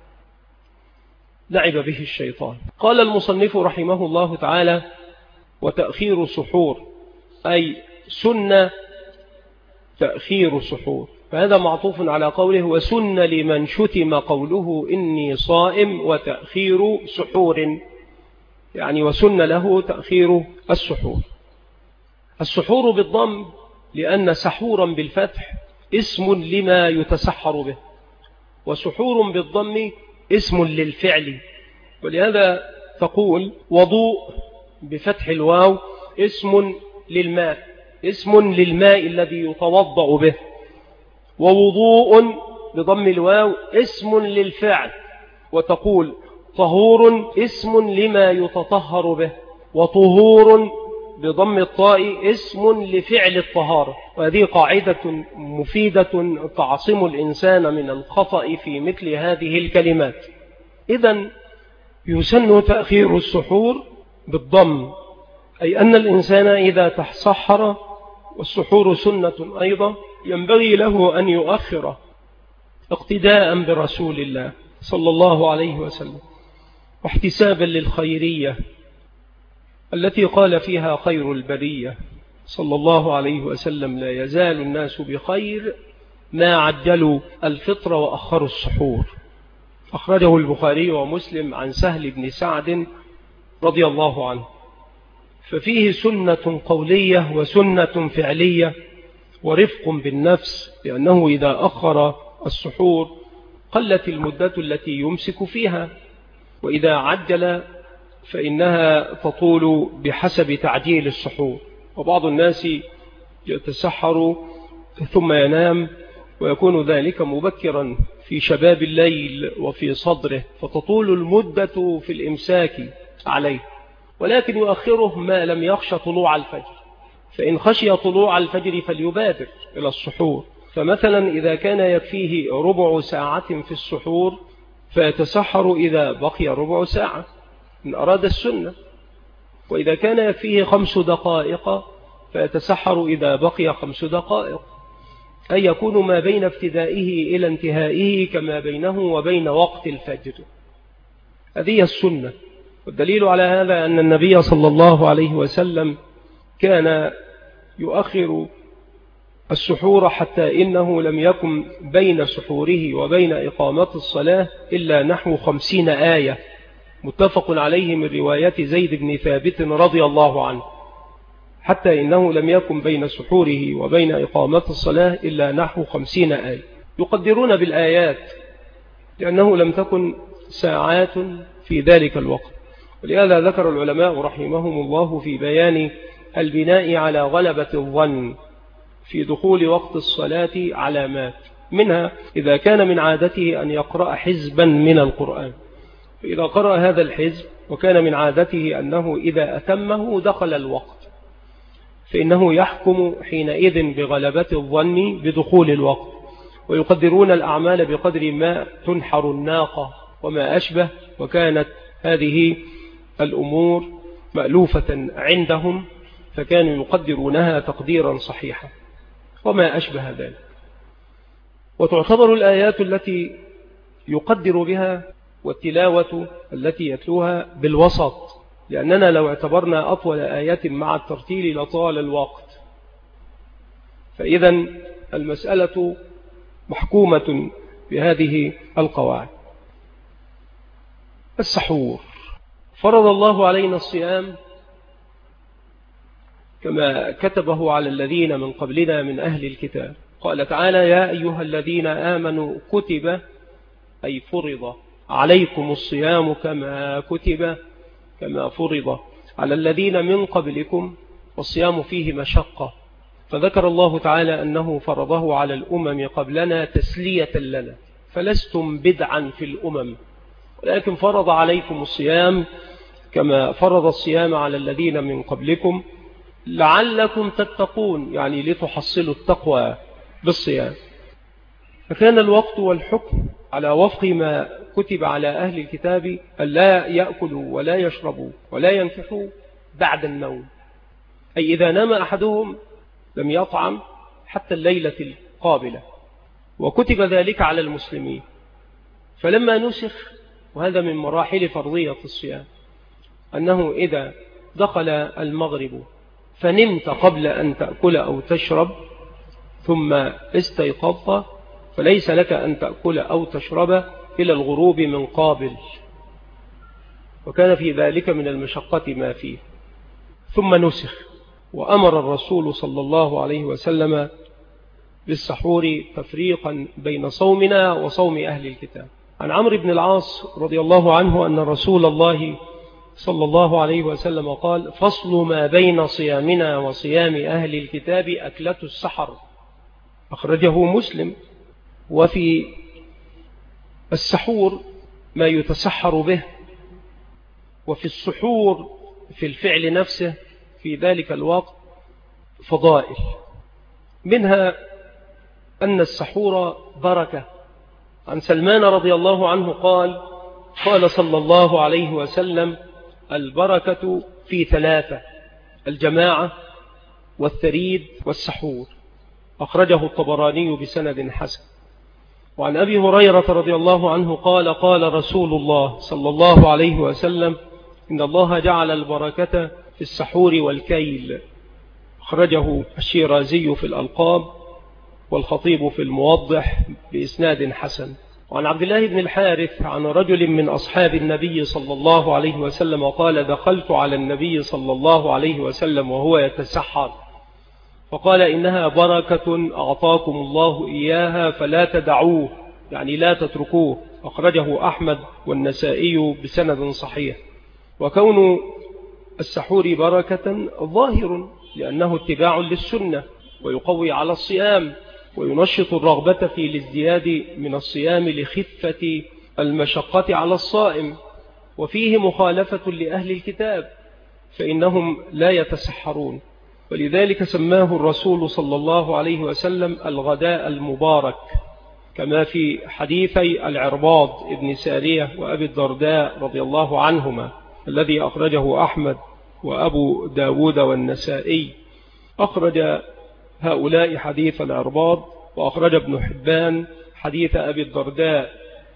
لعب به الشيطان. قال المصنف رحمه الله تعالى وتأخير سحور، أي سنة تأخير سحور، فهذا معطوف على قوله وسن لمن شتم قوله إني صائم وتأخير سحور، يعني وسن له تأخير السحور. السحور بالضم لأن سحورا بالفتح اسم لما يتسحر به، وسحور بالضم اسم للفعل. ولهذا تقول وضوء بفتح الواو اسم للماء، اسم للماء الذي يتوضأ به. ووضوء بضم الواو اسم للفعل، وتقول طهور اسم لما يتطهر به. وطهور بضم الطاء اسم لفعل الطهارة. وهذه قاعدة مفيدة تعصم الإنسان من الخطأ في مثل هذه الكلمات. إذن يسن تأخير السحور بالضم، أي أن الإنسان إذا تسحر، والسحور سنة أيضا، ينبغي له أن يؤخر اقتداء برسول الله صلى الله عليه وسلم، واحتسابا للخيرية التي قال فيها خير البرية صلى الله عليه وسلم: لا يزال الناس بخير ما عجلوا الفطر وأخروا السحور. أخرجه البخاري ومسلم عن سهل بن سعد رضي الله عنه. ففيه سنة قولية وسنة فعلية ورفق بالنفس، لأنه إذا أخر السحور قلت المدة التي يمسك فيها، وإذا عجل فإنها تطول بحسب تعجيل السحور. وبعض الناس يتسحر ثم ينام، ويكون ذلك مبكرا في شباب الليل وفي صدره، فتطول المدة في الإمساك عليه، ولكن يؤخره ما لم يخشى طلوع الفجر. فإن خشي طلوع الفجر فليبادر إلى السحور. فمثلا إذا كان يكفيه ربع ساعة في السحور فيتسحر إذا بقي ربع ساعة إن أراد السنة، وإذا كان يكفيه 5 دقائق فيتسحر إذا بقي 5 دقائق، أي يكون ما بين ابتدائه إلى انتهائه كما بينه وبين وقت الفجر. هذه السنة. والدليل على هذا أن النبي صلى الله عليه وسلم كان يؤخر السحور، حتى إنه لم يكن بين سحوره وبين إقامة الصلاة إلا نحو 50 آية، متفق عليه من رواية زيد بن ثابت رضي الله عنه، حتى إنه لم يكن بين سحوره وبين إقامة الصلاة إلا نحو 50 آية. يقدرون بالآيات لأنه لم تكن ساعات في ذلك الوقت. ولهذا ذكر العلماء رحمهم الله في بيان البناء على غلبة الظن في دخول وقت الصلاة علامات، منها إذا كان من عادته أن يقرأ حزبا من القرآن، فإذا قرأ هذا الحزب وكان من عادته أنه إذا أتمه دخل الوقت، فإنه يحكم حينئذ بغلبة الظن بدخول الوقت. ويقدرون الأعمال بقدر ما تنحر الناقة وما أشبه، وكانت هذه الأمور مألوفة عندهم، فكانوا يقدرونها تقديرا صحيحا وما أشبه ذلك. وتعتبر الآيات التي يقدر بها والتلاوة التي يتلوها بالوسط، لأننا لو اعتبرنا أطول آيات مع الترتيل لطال الوقت. فإذا المسألة محكومة بهذه القواعد. السحور فرض الله علينا الصيام كما كتبه على الذين من قبلنا من أهل الكتاب. قال تعالى: يا أيها الذين آمنوا كتب، أي فرض عليكم الصيام كما فرض على الذين من قبلكم، والصيام فيه مشقة. فذكر الله تعالى أنه فرضه على الأمم قبلنا تسلية لنا، فلستم بدعا في الأمم، ولكن فرض عليكم الصيام كما فرض الصيام على الذين من قبلكم لعلكم تتقون، يعني لتحصلوا التقوى بالصيام. فكان الوقت والحكم على وفق ما كتب على أهل الكتاب أن لا يأكلوا ولا يشربوا ولا ينكحوا بعد النوم، أي إذا نام أحدهم لم يطعم حتى الليلة القابلة، وكتب ذلك على المسلمين. فلما نسخ، وهذا من مراحل فرضية الصيام، أنه إذا دخل المغرب فنمت قبل أن تأكل أو تشرب ثم استيقظت، فليس لك أن تأكل أو تشرب إلى الغروب من قابل، وكان في ذلك من المشقة ما فيه. ثم نسخ، وأمر الرسول صلى الله عليه وسلم بالسحور تفريقا بين صومنا وصوم أهل الكتاب. عن عمرو بن العاص رضي الله عنه أن رسول الله صلى الله عليه وسلم قال: فصل ما بين صيامنا وصيام أهل الكتاب أكلة السحر. أخرجه مسلم. وفي السحور ما يتسحر به، وفي السحور في الفعل نفسه في ذلك الوقت فضائل، منها أن السحور بركة. عن سلمان رضي الله عنه قال: قال صلى الله عليه وسلم: البركة في ثلاثة: الجماعة والثريد والسحور. أخرجه الطبراني بسند حسن. وعن أبي هريرة رضي الله عنه قال: قال رسول الله صلى الله عليه وسلم: إن الله جعل البركة في السحور والكيل. أخرجه الشيرازي في الألقاب والخطيب في الموضح بإسناد حسن. وعن عبد الله بن الحارث عن رجل من أصحاب النبي صلى الله عليه وسلم قال: دخلت على النبي صلى الله عليه وسلم وهو يتسحر، فقال: إنها بركة أعطاكم الله إياها فلا تدعوه، يعني لا تتركوه. أخرجه أحمد والنسائي بسند صحيح. وكون السحور بركة ظاهر، لأنه اتباع للسنة ويقوي على الصيام وينشط الرغبة في الازدياد من الصيام لخفة المشقة على الصائم. وفيه مخالفة لأهل الكتاب فإنهم لا يتسحرون، ولذلك سماه الرسول صلى الله عليه وسلم الغداء المبارك، كما في حديثي العرباض ابن سارية وأبي الدرداء رضي الله عنهما الذي أخرجه أحمد وأبو داود والنسائي. أخرج هؤلاء حديث العرباض، وأخرج ابن حبان حديث أبي الدرداء.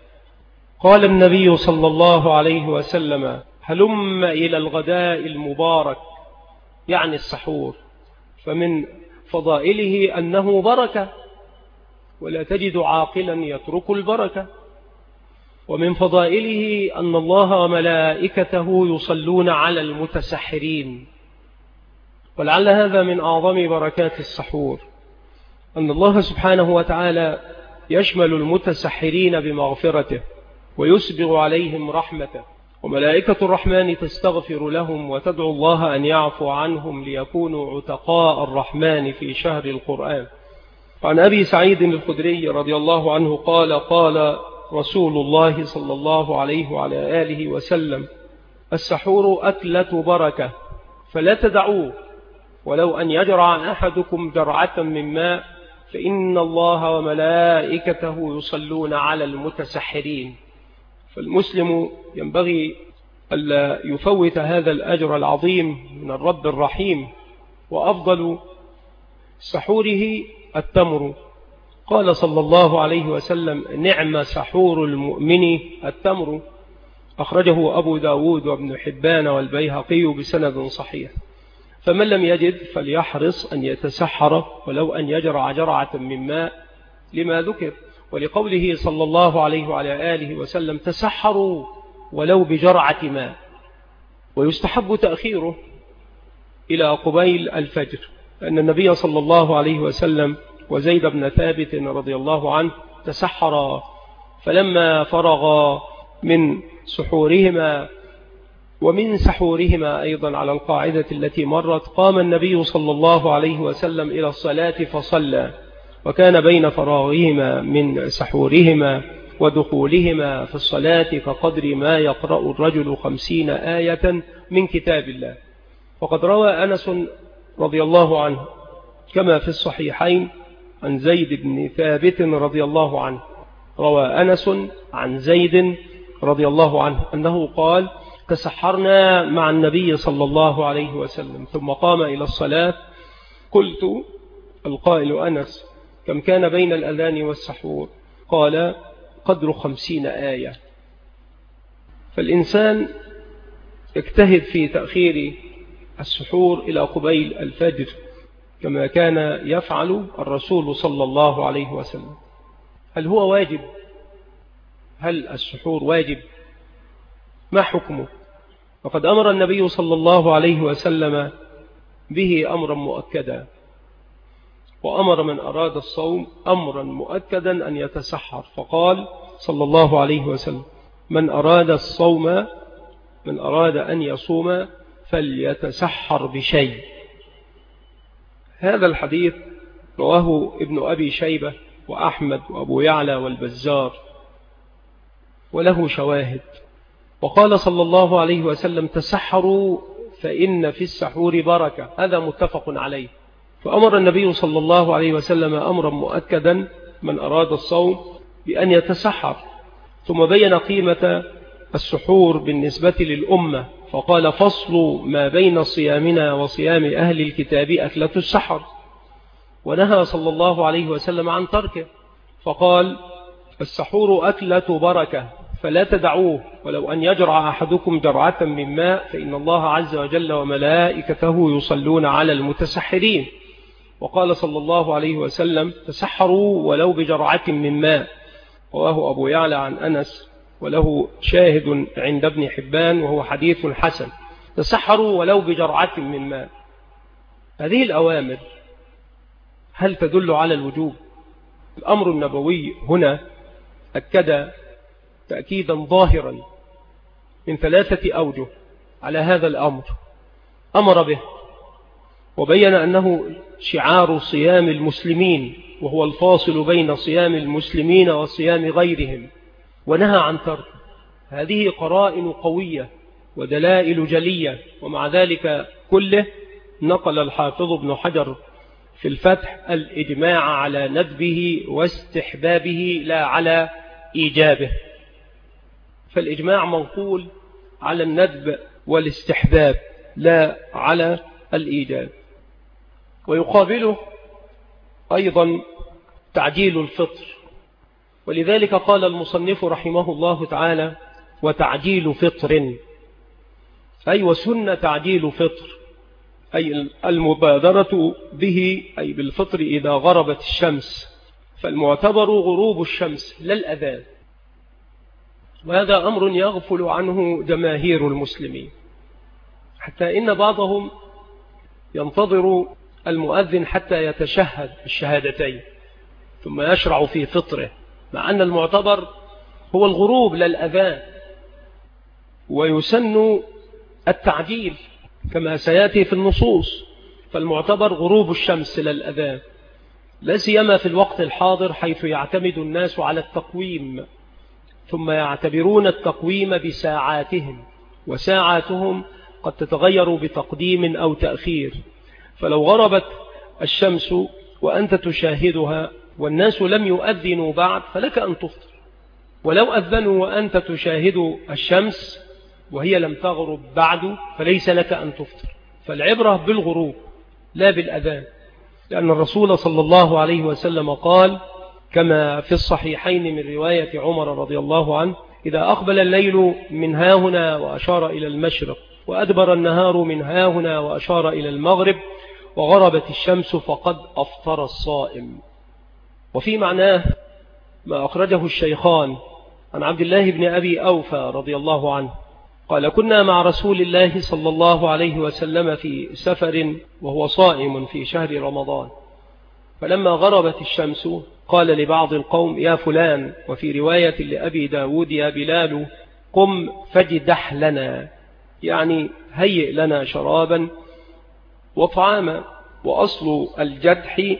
قال النبي صلى الله عليه وسلم: هلم إلى الغداء المبارك، يعني السحور، فمن فضائله أنه بركة، ولا تجد عاقلا يترك البركة. ومن فضائله أن الله وملائكته يصلون على المتسحرين. ولعل هذا من أعظم بركات السحور، أن الله سبحانه وتعالى يشمل المتسحرين بمغفرته ويسبغ عليهم رحمته، وملائكة الرحمن تستغفر لهم وتدعو الله أن يعفو عنهم ليكونوا عتقاء الرحمن في شهر القرآن. عن أبي سعيد الخدري رضي الله عنه قال: قال رسول الله صلى الله عليه وعلى آله وسلم: السحور أكلة بركة فلا تدعوه، ولو أن يجرع أحدكم جرعة من ماء، فإن الله وملائكته يصلون على المتسحرين. فالمسلم ينبغي ألا يفوت هذا الأجر العظيم من الرب الرحيم. وأفضل سحوره التمر. قال صلى الله عليه وسلم: نعم سحور المؤمن التمر. أخرجه أبو داود وابن حبان والبيهقي بسند صحيح. فمن لم يجد فليحرص أن يتسحر ولو أن يجرع جرعة من ماء، لما ذكر، ولقوله صلى الله عليه وعلى آله وسلم: تسحروا ولو بجرعة ماء. ويستحب تأخيره إلى قبيل الفجر، لأن النبي صلى الله عليه وسلم وزيد بن ثابت رضي الله عنه تسحرا، فلما فرغ من سحورهما ومن سحورهما أيضا على القاعدة التي مرت، قام النبي صلى الله عليه وسلم إلى الصلاة فصلى، وكان بين فراغهما من سحورهما ودخولهما في الصلاة كقدر ما يقرأ الرجل 50 آية من كتاب الله. وقد روى أنس رضي الله عنه كما في الصحيحين عن زيد بن ثابت رضي الله عنه، روى أنس عن زيد رضي الله عنه أنه قال: تسحرنا مع النبي صلى الله عليه وسلم ثم قام إلى الصلاة. قلت: القائل أنس: كم كان بين الأذان والسحور؟ قال: قدر 50 آية. فالإنسان يجتهد في تأخير السحور إلى قبيل الفجر كما كان يفعل الرسول صلى الله عليه وسلم. هل هو واجب؟ هل السحور واجب؟ ما حكمه؟ وقد أمر النبي صلى الله عليه وسلم به أمرا مؤكدا. وأمر من أراد الصوم أمرا مؤكدا أن يتسحر، فقال صلى الله عليه وسلم: من أراد الصوم، من أراد أن يصوم فليتسحر بشيء. هذا الحديث رواه ابن أبي شيبة وأحمد وأبو يعلى والبزار، وله شواهد. وقال صلى الله عليه وسلم: تسحروا فإن في السحور بركة. هذا متفق عليه. فأمر النبي صلى الله عليه وسلم أمرا مؤكدا من أراد الصوم بأن يتسحر، ثم بين قيمة السحور بالنسبة للأمة، فقال: فصل ما بين صيامنا وصيام أهل الكتاب أكلة السحر. ونهى صلى الله عليه وسلم عن تركه، فقال: السحور أكلة بركة فلا تدعوه، ولو أن يجرع أحدكم جرعة من ماء فإن الله عز وجل وملائكته يصلون على المتسحرين. وقال صلى الله عليه وسلم: تسحروا ولو بجرعة من ماء. رواه أبو يعلى عن أنس، وله شاهد عند ابن حبان وهو حديث حسن. تسحروا ولو بجرعة من ماء. هذه الأوامر هل تدل على الوجوب؟ الأمر النبوي هنا أكد تأكيدا ظاهرا من 3 أوجه على هذا الأمر. أمر به وبين أنه شعار صيام المسلمين، وهو الفاصل بين صيام المسلمين وصيام غيرهم، ونهى عن ترك. هذه قرائن قوية ودلائل جلية، ومع ذلك كله نقل الحافظ ابن حجر في الفتح الإجماع على ندبه واستحبابه لا على إيجابه. فالإجماع منقول على الندب والاستحباب لا على الإيجاب. ويقابله أيضا تعجيل الفطر، ولذلك قال المصنف رحمه الله تعالى: وتعجيل فطر، أي وسن تعجيل فطر، أي المبادرة به، أي بالفطر إذا غربت الشمس، فالمعتبر غروب الشمس لا الأذان. وهذا أمر يغفل عنه جماهير المسلمين، حتى إن بعضهم ينتظر المؤذن حتى يتشهد الشهادتين ثم يشرع في فطره، مع أن المعتبر هو الغروب لا الأذان. ويسن التعجيل كما سيأتي في النصوص، فالمعتبر غروب الشمس لا الأذان، لا سيما في الوقت الحاضر حيث يعتمد الناس على التقويم، ثم يعتبرون التقويم بساعاتهم، وساعاتهم قد تتغير بتقديم أو تأخير. فلو غربت الشمس وأنت تشاهدها والناس لم يؤذنوا بعد فلك أن تفطر، ولو أذنوا وأنت تشاهد الشمس وهي لم تغرب بعد فليس لك أن تفطر. فالعبرة بالغروب لا بالأذان، لأن الرسول صلى الله عليه وسلم قال كما في الصحيحين من رواية عمر رضي الله عنه: إذا أقبل الليل من هاهنا وأشار إلى المشرق، وأدبر النهار من هاهنا وأشار إلى المغرب، وغربت الشمس فقد أفطر الصائم. وفي معناه ما أخرجه الشيخان عن عبد الله بن أبي أوفى رضي الله عنه قال: كنا مع رسول الله صلى الله عليه وسلم في سفر وهو صائم في شهر رمضان، فلما غربت الشمس قال لبعض القوم: يا فلان، وفي رواية لأبي داود: يا بلال قم فاجدح لنا، يعني هيئ لنا شرابا وطعاما. وأصل الجدح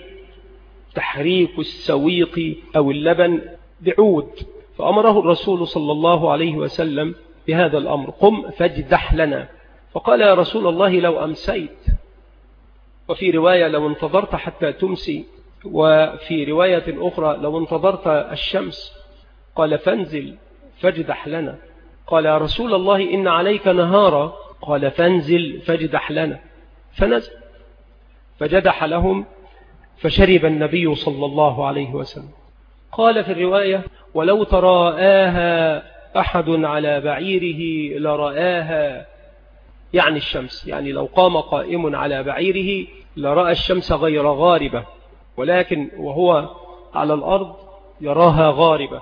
تحريك السويق أو اللبن بعود، فأمره الرسول صلى الله عليه وسلم بهذا الأمر: قم فاجدح لنا. فقال: يا رسول الله لو أمسيت، وفي رواية لو انتظرت حتى تمسي، وفي رواية أخرى لو انتظرت الشمس. قال: فانزل فاجدح لنا. قال: يا رسول الله إن عليك نهارا. قال: فانزل فاجدح لنا. فنزل فجدح لهم، فشرب النبي صلى الله عليه وسلم. قال في الرواية: ولو تراءاها أحد على بعيره لرآها، يعني الشمس، يعني لو قام قائم على بعيره لرأى الشمس غير غاربة، ولكن وهو على الأرض يراها غاربة.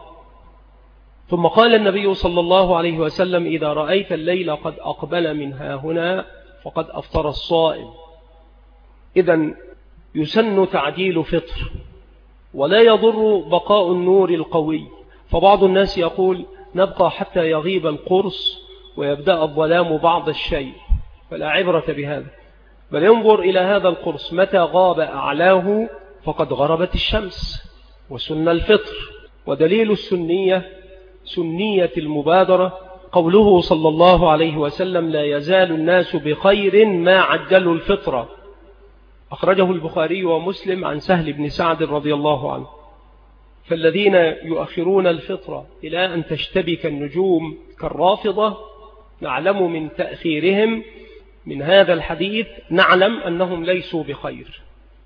ثم قال النبي صلى الله عليه وسلم: إذا رأيت الليل قد أقبل منها هنا فقد أفطر الصائم. إذن يسن تعديل فطر، ولا يضر بقاء النور القوي. فبعض الناس يقول نبقى حتى يغيب القرص ويبدأ الظلام بعض الشيء، فلا عبرة بهذا، بل ينظر إلى هذا القرص متى غاب أعلاه فقد غربت الشمس، وسن الفطر. ودليل السنية سنية المبادرة قوله صلى الله عليه وسلم: لا يزال الناس بخير ما عجلوا الفطرة. أخرجه البخاري ومسلم عن سهل بن سعد رضي الله عنه. فالذين يؤخرون الفطرة إلى أن تشتبك النجوم كالرافضة نعلم من تأخيرهم من هذا الحديث نعلم أنهم ليسوا بخير.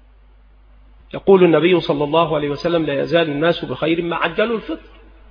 يقول النبي صلى الله عليه وسلم: لا يزال الناس بخير ما عجلوا الفطر،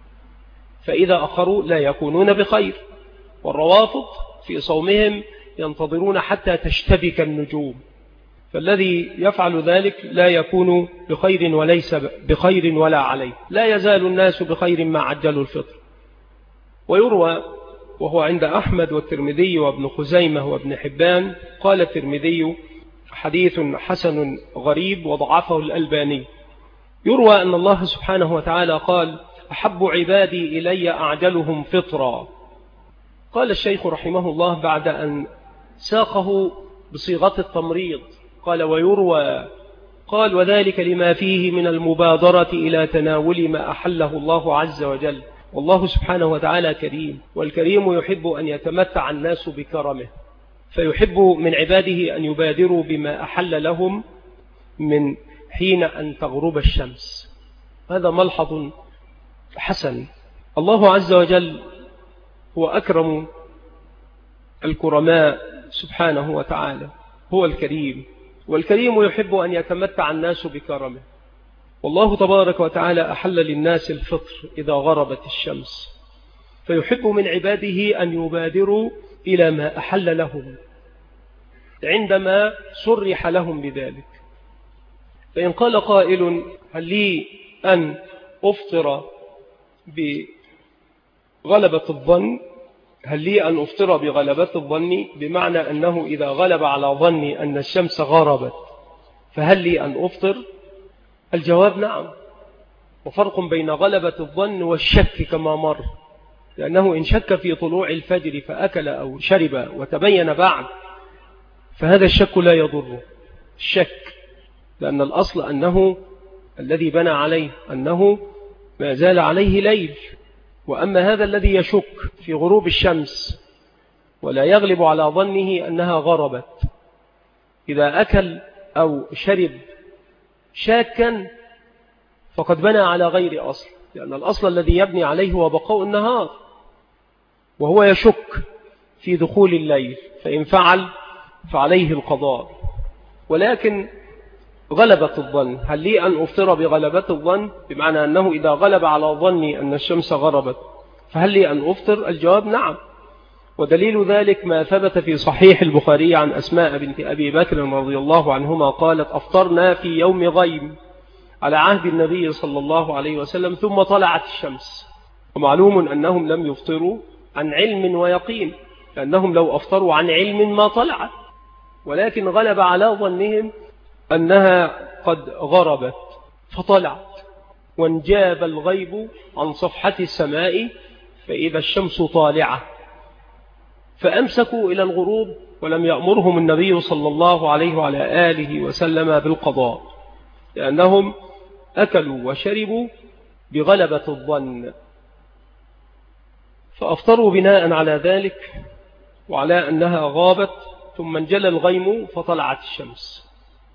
فإذا أخروا لا يكونون بخير. والروافض في صومهم ينتظرون حتى تشتبك النجوم، فالذي يفعل ذلك لا يكون بخير وليس بخير ولا عليه. لا يزال الناس بخير ما عجلوا الفطر. ويروى وهو عند أحمد والترمذي وابن خزيمة وابن حبان، قال الترمذي: حديث حسن غريب وضعفه الألباني. يروى أن الله سبحانه وتعالى قال: أحب عبادي إلي أعجلهم فطرا. قال الشيخ رحمه الله بعد أن ساقه بصيغة التمريض قال: ويروى، قال: وذلك لما فيه من المبادرة إلى تناول ما أحله الله عز وجل. والله سبحانه وتعالى كريم، والكريم يحب أن يتمتع الناس بكرمه، فيحب من عباده أن يبادروا بما أحل لهم من حين أن تغرب الشمس. هذا ملحظ حسن. الله عز وجل هو أكرم الكرماء سبحانه وتعالى، هو الكريم، والكريم يحب أن يتمتع الناس بكرمه. والله تبارك وتعالى أحل للناس الفطر إذا غربت الشمس، فيحب من عباده أن يبادروا إلى ما أحل لهم عندما صرح لهم بذلك. فإن قال قائل: هل لي أن أفطر بغلبة الظن؟ هل لي أن أفطر بغلبة الظن بمعنى أنه إذا غلب على ظني أن الشمس غربت فهل لي أن أفطر؟ الجواب نعم. وفرق بين غلبة الظن والشك كما مر، لأنه إن شك في طلوع الفجر فأكل أو شرب وتبين بعد فهذا الشك لا يضره الشك، لأن الأصل أنه الذي بنى عليه أنه ما زال عليه ليل. وأما هذا الذي يشك في غروب الشمس ولا يغلب على ظنه أنها غربت، إذا أكل أو شرب شاكا فقد بنى على غير أصل، لأن الأصل الذي يبني عليه هو بقاء النهار، وهو يشك في دخول الليل، فإن فعل فعليه القضاء. ولكن غلبة الظن، هل لي أن أفطر بغلبة الظن بمعنى أنه إذا غلب على ظني أن الشمس غربت فهل لي أن أفطر؟ الجواب نعم. ودليل ذلك ما ثبت في صحيح البخاري عن أسماء بنت أبي بكر رضي الله عنهما قالت: أفطرنا في يوم غيم على عهد النبي صلى الله عليه وسلم ثم طلعت الشمس. ومعلوم أنهم لم يفطروا عن علم ويقين، لأنهم لو أفطروا عن علم ما طلعت، ولكن غلب على ظنهم أنها قد غربت فطلعت، وانجاب الغيب عن صفحة السماء فإذا الشمس طالعة، فأمسكوا إلى الغروب ولم يأمرهم النبي صلى الله عليه وعلى آله وسلم بالقضاء، لأنهم أكلوا وشربوا بغلبة الظن، فأفطروا بناء على ذلك وعلى أنها غابت ثم انجلى الغيم فطلعت الشمس.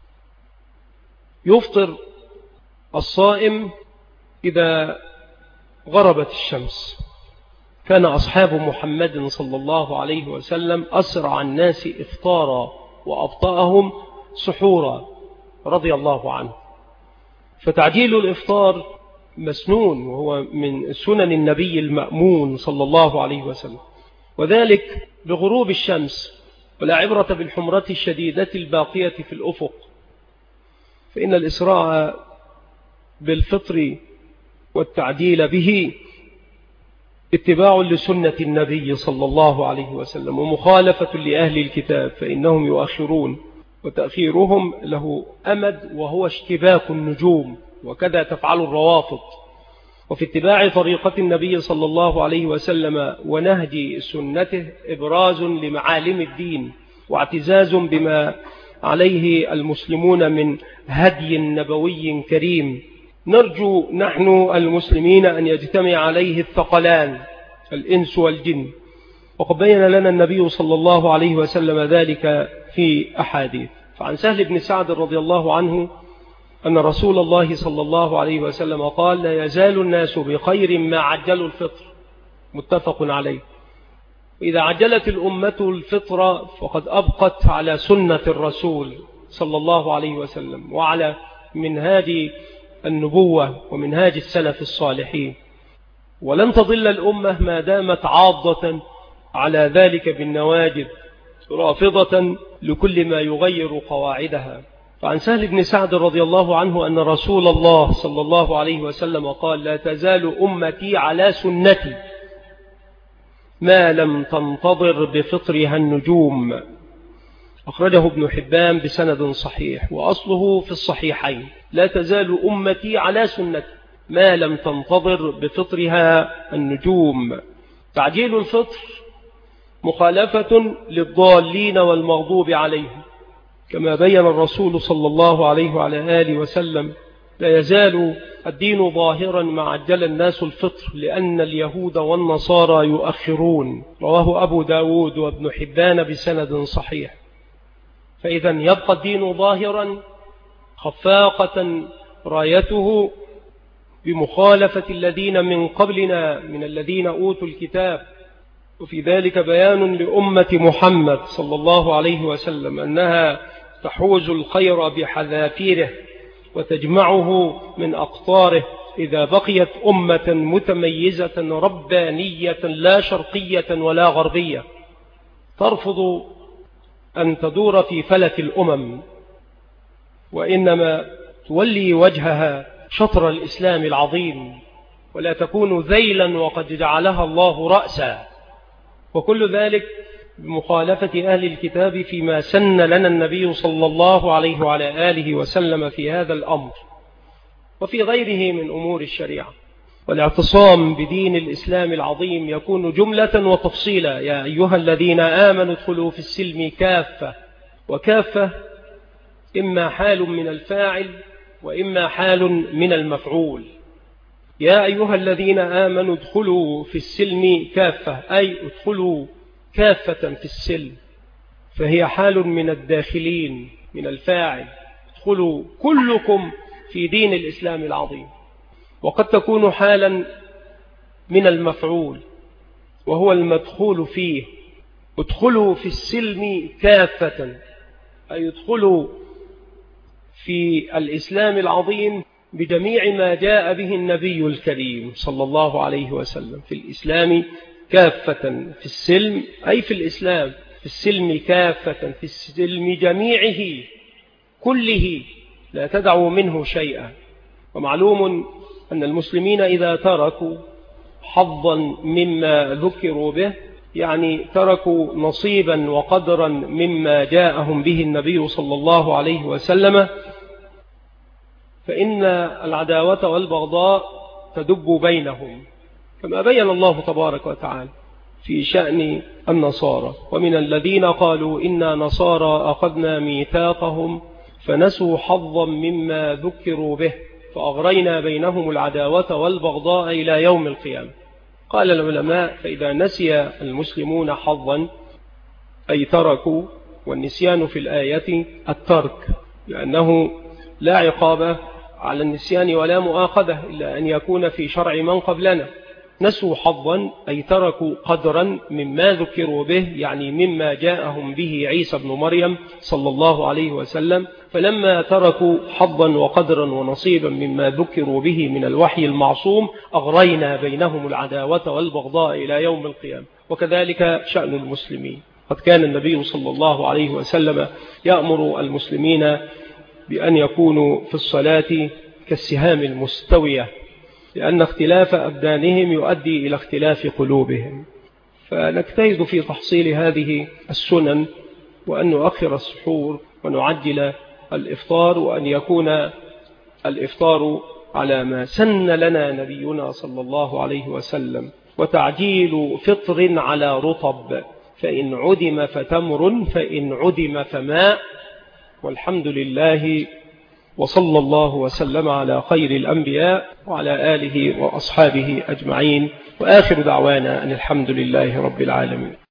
يفطر الصائم إذا غربت الشمس. كان أصحاب محمد صلى الله عليه وسلم أسرع الناس إفطارا وأبطأهم سحورا رضي الله عنه. فتعجيل الإفطار مسنون، وهو من سنن النبي المأمون صلى الله عليه وسلم، وذلك بغروب الشمس، ولا عبرة بالحمرة الشديدة الباقية في الأفق، فإن الإسراع بالفطر والتعديل به اتباع لسنة النبي صلى الله عليه وسلم، ومخالفة لأهل الكتاب فإنهم يؤخرون وتأخيرهم له أمد وهو اشتباك النجوم، وكذا تفعل الروافض. وفي اتباع طريقة النبي صلى الله عليه وسلم ونهج سنته إبراز لمعالم الدين واعتزاز بما عليه المسلمون من هدي نبوي كريم، نرجو نحن المسلمين أن يجتمع عليه الثقلان الإنس والجن، وقد بين لنا النبي صلى الله عليه وسلم ذلك في أحاديث. فعن سهل بن سعد رضي الله عنه أن رسول الله صلى الله عليه وسلم قال: لا يزال الناس بخير ما عجلوا الفطر، متفق عليه. إذا عجلت الأمة الفطر فقد أبقت على سنة الرسول صلى الله عليه وسلم وعلى منهاج النبوة ومنهاج السلف الصالحين، ولن تضل الأمة ما دامت عاضة على ذلك بالنواجذ رافضة لكل ما يغير قواعدها. فعن سهل بن سعد رضي الله عنه أن رسول الله صلى الله عليه وسلم قال: لا تزال أمتي على سنتي ما لم تنتظر بفطرها النجوم. أخرجه ابن حبان بسند صحيح، وأصله في الصحيحين: لا تزال أمتي على سنتي ما لم تنتظر بفطرها النجوم. تعجيل الفطر مخالفة للضالين والمغضوب عليهم، كما بين الرسول صلى الله عليه وعلى آله وسلم: لا يزال الدين ظاهرا ما عجل الناس الفطر لأن اليهود والنصارى يؤخرون. رواه أبو داود وابن حبان بسند صحيح. فإذا يبقى الدين ظاهرا خفاقة رايته بمخالفة الذين من قبلنا من الذين أوتوا الكتاب. وفي ذلك بيان لأمة محمد صلى الله عليه وسلم أنها تحوز الخير بحذافيره وتجمعه من أقطاره إذا بقيت أمة متميزة ربانية لا شرقية ولا غربية ترفض أن تدور في فلك الأمم، وإنما تولي وجهها شطر الإسلام العظيم، ولا تكون ذيلا وقد جعلها الله رأسا. وكل ذلك بمخالفة أهل الكتاب فيما سن لنا النبي صلى الله عليه وعلى آله وسلم في هذا الأمر وفي غيره من أمور الشريعة. والاعتصام بدين الإسلام العظيم يكون جملة وتفصيلا: يا أيها الذين آمنوا ادخلوا في السلم كافة. وكافة إما حال من الفاعل وإما حال من المفعول. يا أيها الذين آمنوا ادخلوا في السلم كافة، أي ادخلوا كافة في السلم، فهي حال من الداخلين من الفاعل، ادخلوا كلكم في دين الإسلام العظيم. وقد تكون حالا من المفعول وهو المدخول فيه، ادخلوا في السلم كافة، أي ادخلوا في الإسلام العظيم بجميع ما جاء به النبي الكريم صلى الله عليه وسلم في الإسلام كافة، في السلم أي في الإسلام، في السلم كافة، في السلم جميعه كله لا تدعوا منه شيئا. ومعلوم أن المسلمين إذا تركوا حظا مما ذكروا به، يعني تركوا نصيبا وقدرا مما جاءهم به النبي صلى الله عليه وسلم، فإن العداوة والبغضاء تدب بينهم، كما بين الله تبارك وتعالى في شأن النصارى: ومن الذين قالوا إنا نصارى أخذنا ميثاقهم فنسوا حظا مما ذكروا به فأغرينا بينهم العداوة والبغضاء إلى يوم القيامة. قال العلماء: فإذا نسي المسلمون حظا أي تركوا، والنسيان في الآية الترك، لأنه لا عقاب على النسيان ولا مؤاخذة إلا أن يكون في شرع من قبلنا. نسوا حظا أي تركوا قدرا مما ذكروا به، يعني مما جاءهم به عيسى بن مريم صلى الله عليه وسلم. فلما تركوا حظا وقدرا ونصيبا مما ذكروا به من الوحي المعصوم أغرينا بينهم العداوة والبغضاء إلى يوم القيامة. وكذلك شأن المسلمين. قد كان النبي صلى الله عليه وسلم يأمر المسلمين بأن يكونوا في الصلاة كالسهام المستوية، لأن اختلاف أبدانهم يؤدي إلى اختلاف قلوبهم. فنجتهد في تحصيل هذه السنن، وأن نؤخر السحور، ونعجل الإفطار، وأن يكون الإفطار على ما سن لنا نبينا صلى الله عليه وسلم، وتعجيل فطر على رطب، فإن عدم فتمر، فإن عدم فماء. والحمد لله، وصلى الله وسلم على خير الأنبياء وعلى آله وأصحابه أجمعين، وآخر دعوانا أن الحمد لله رب العالمين.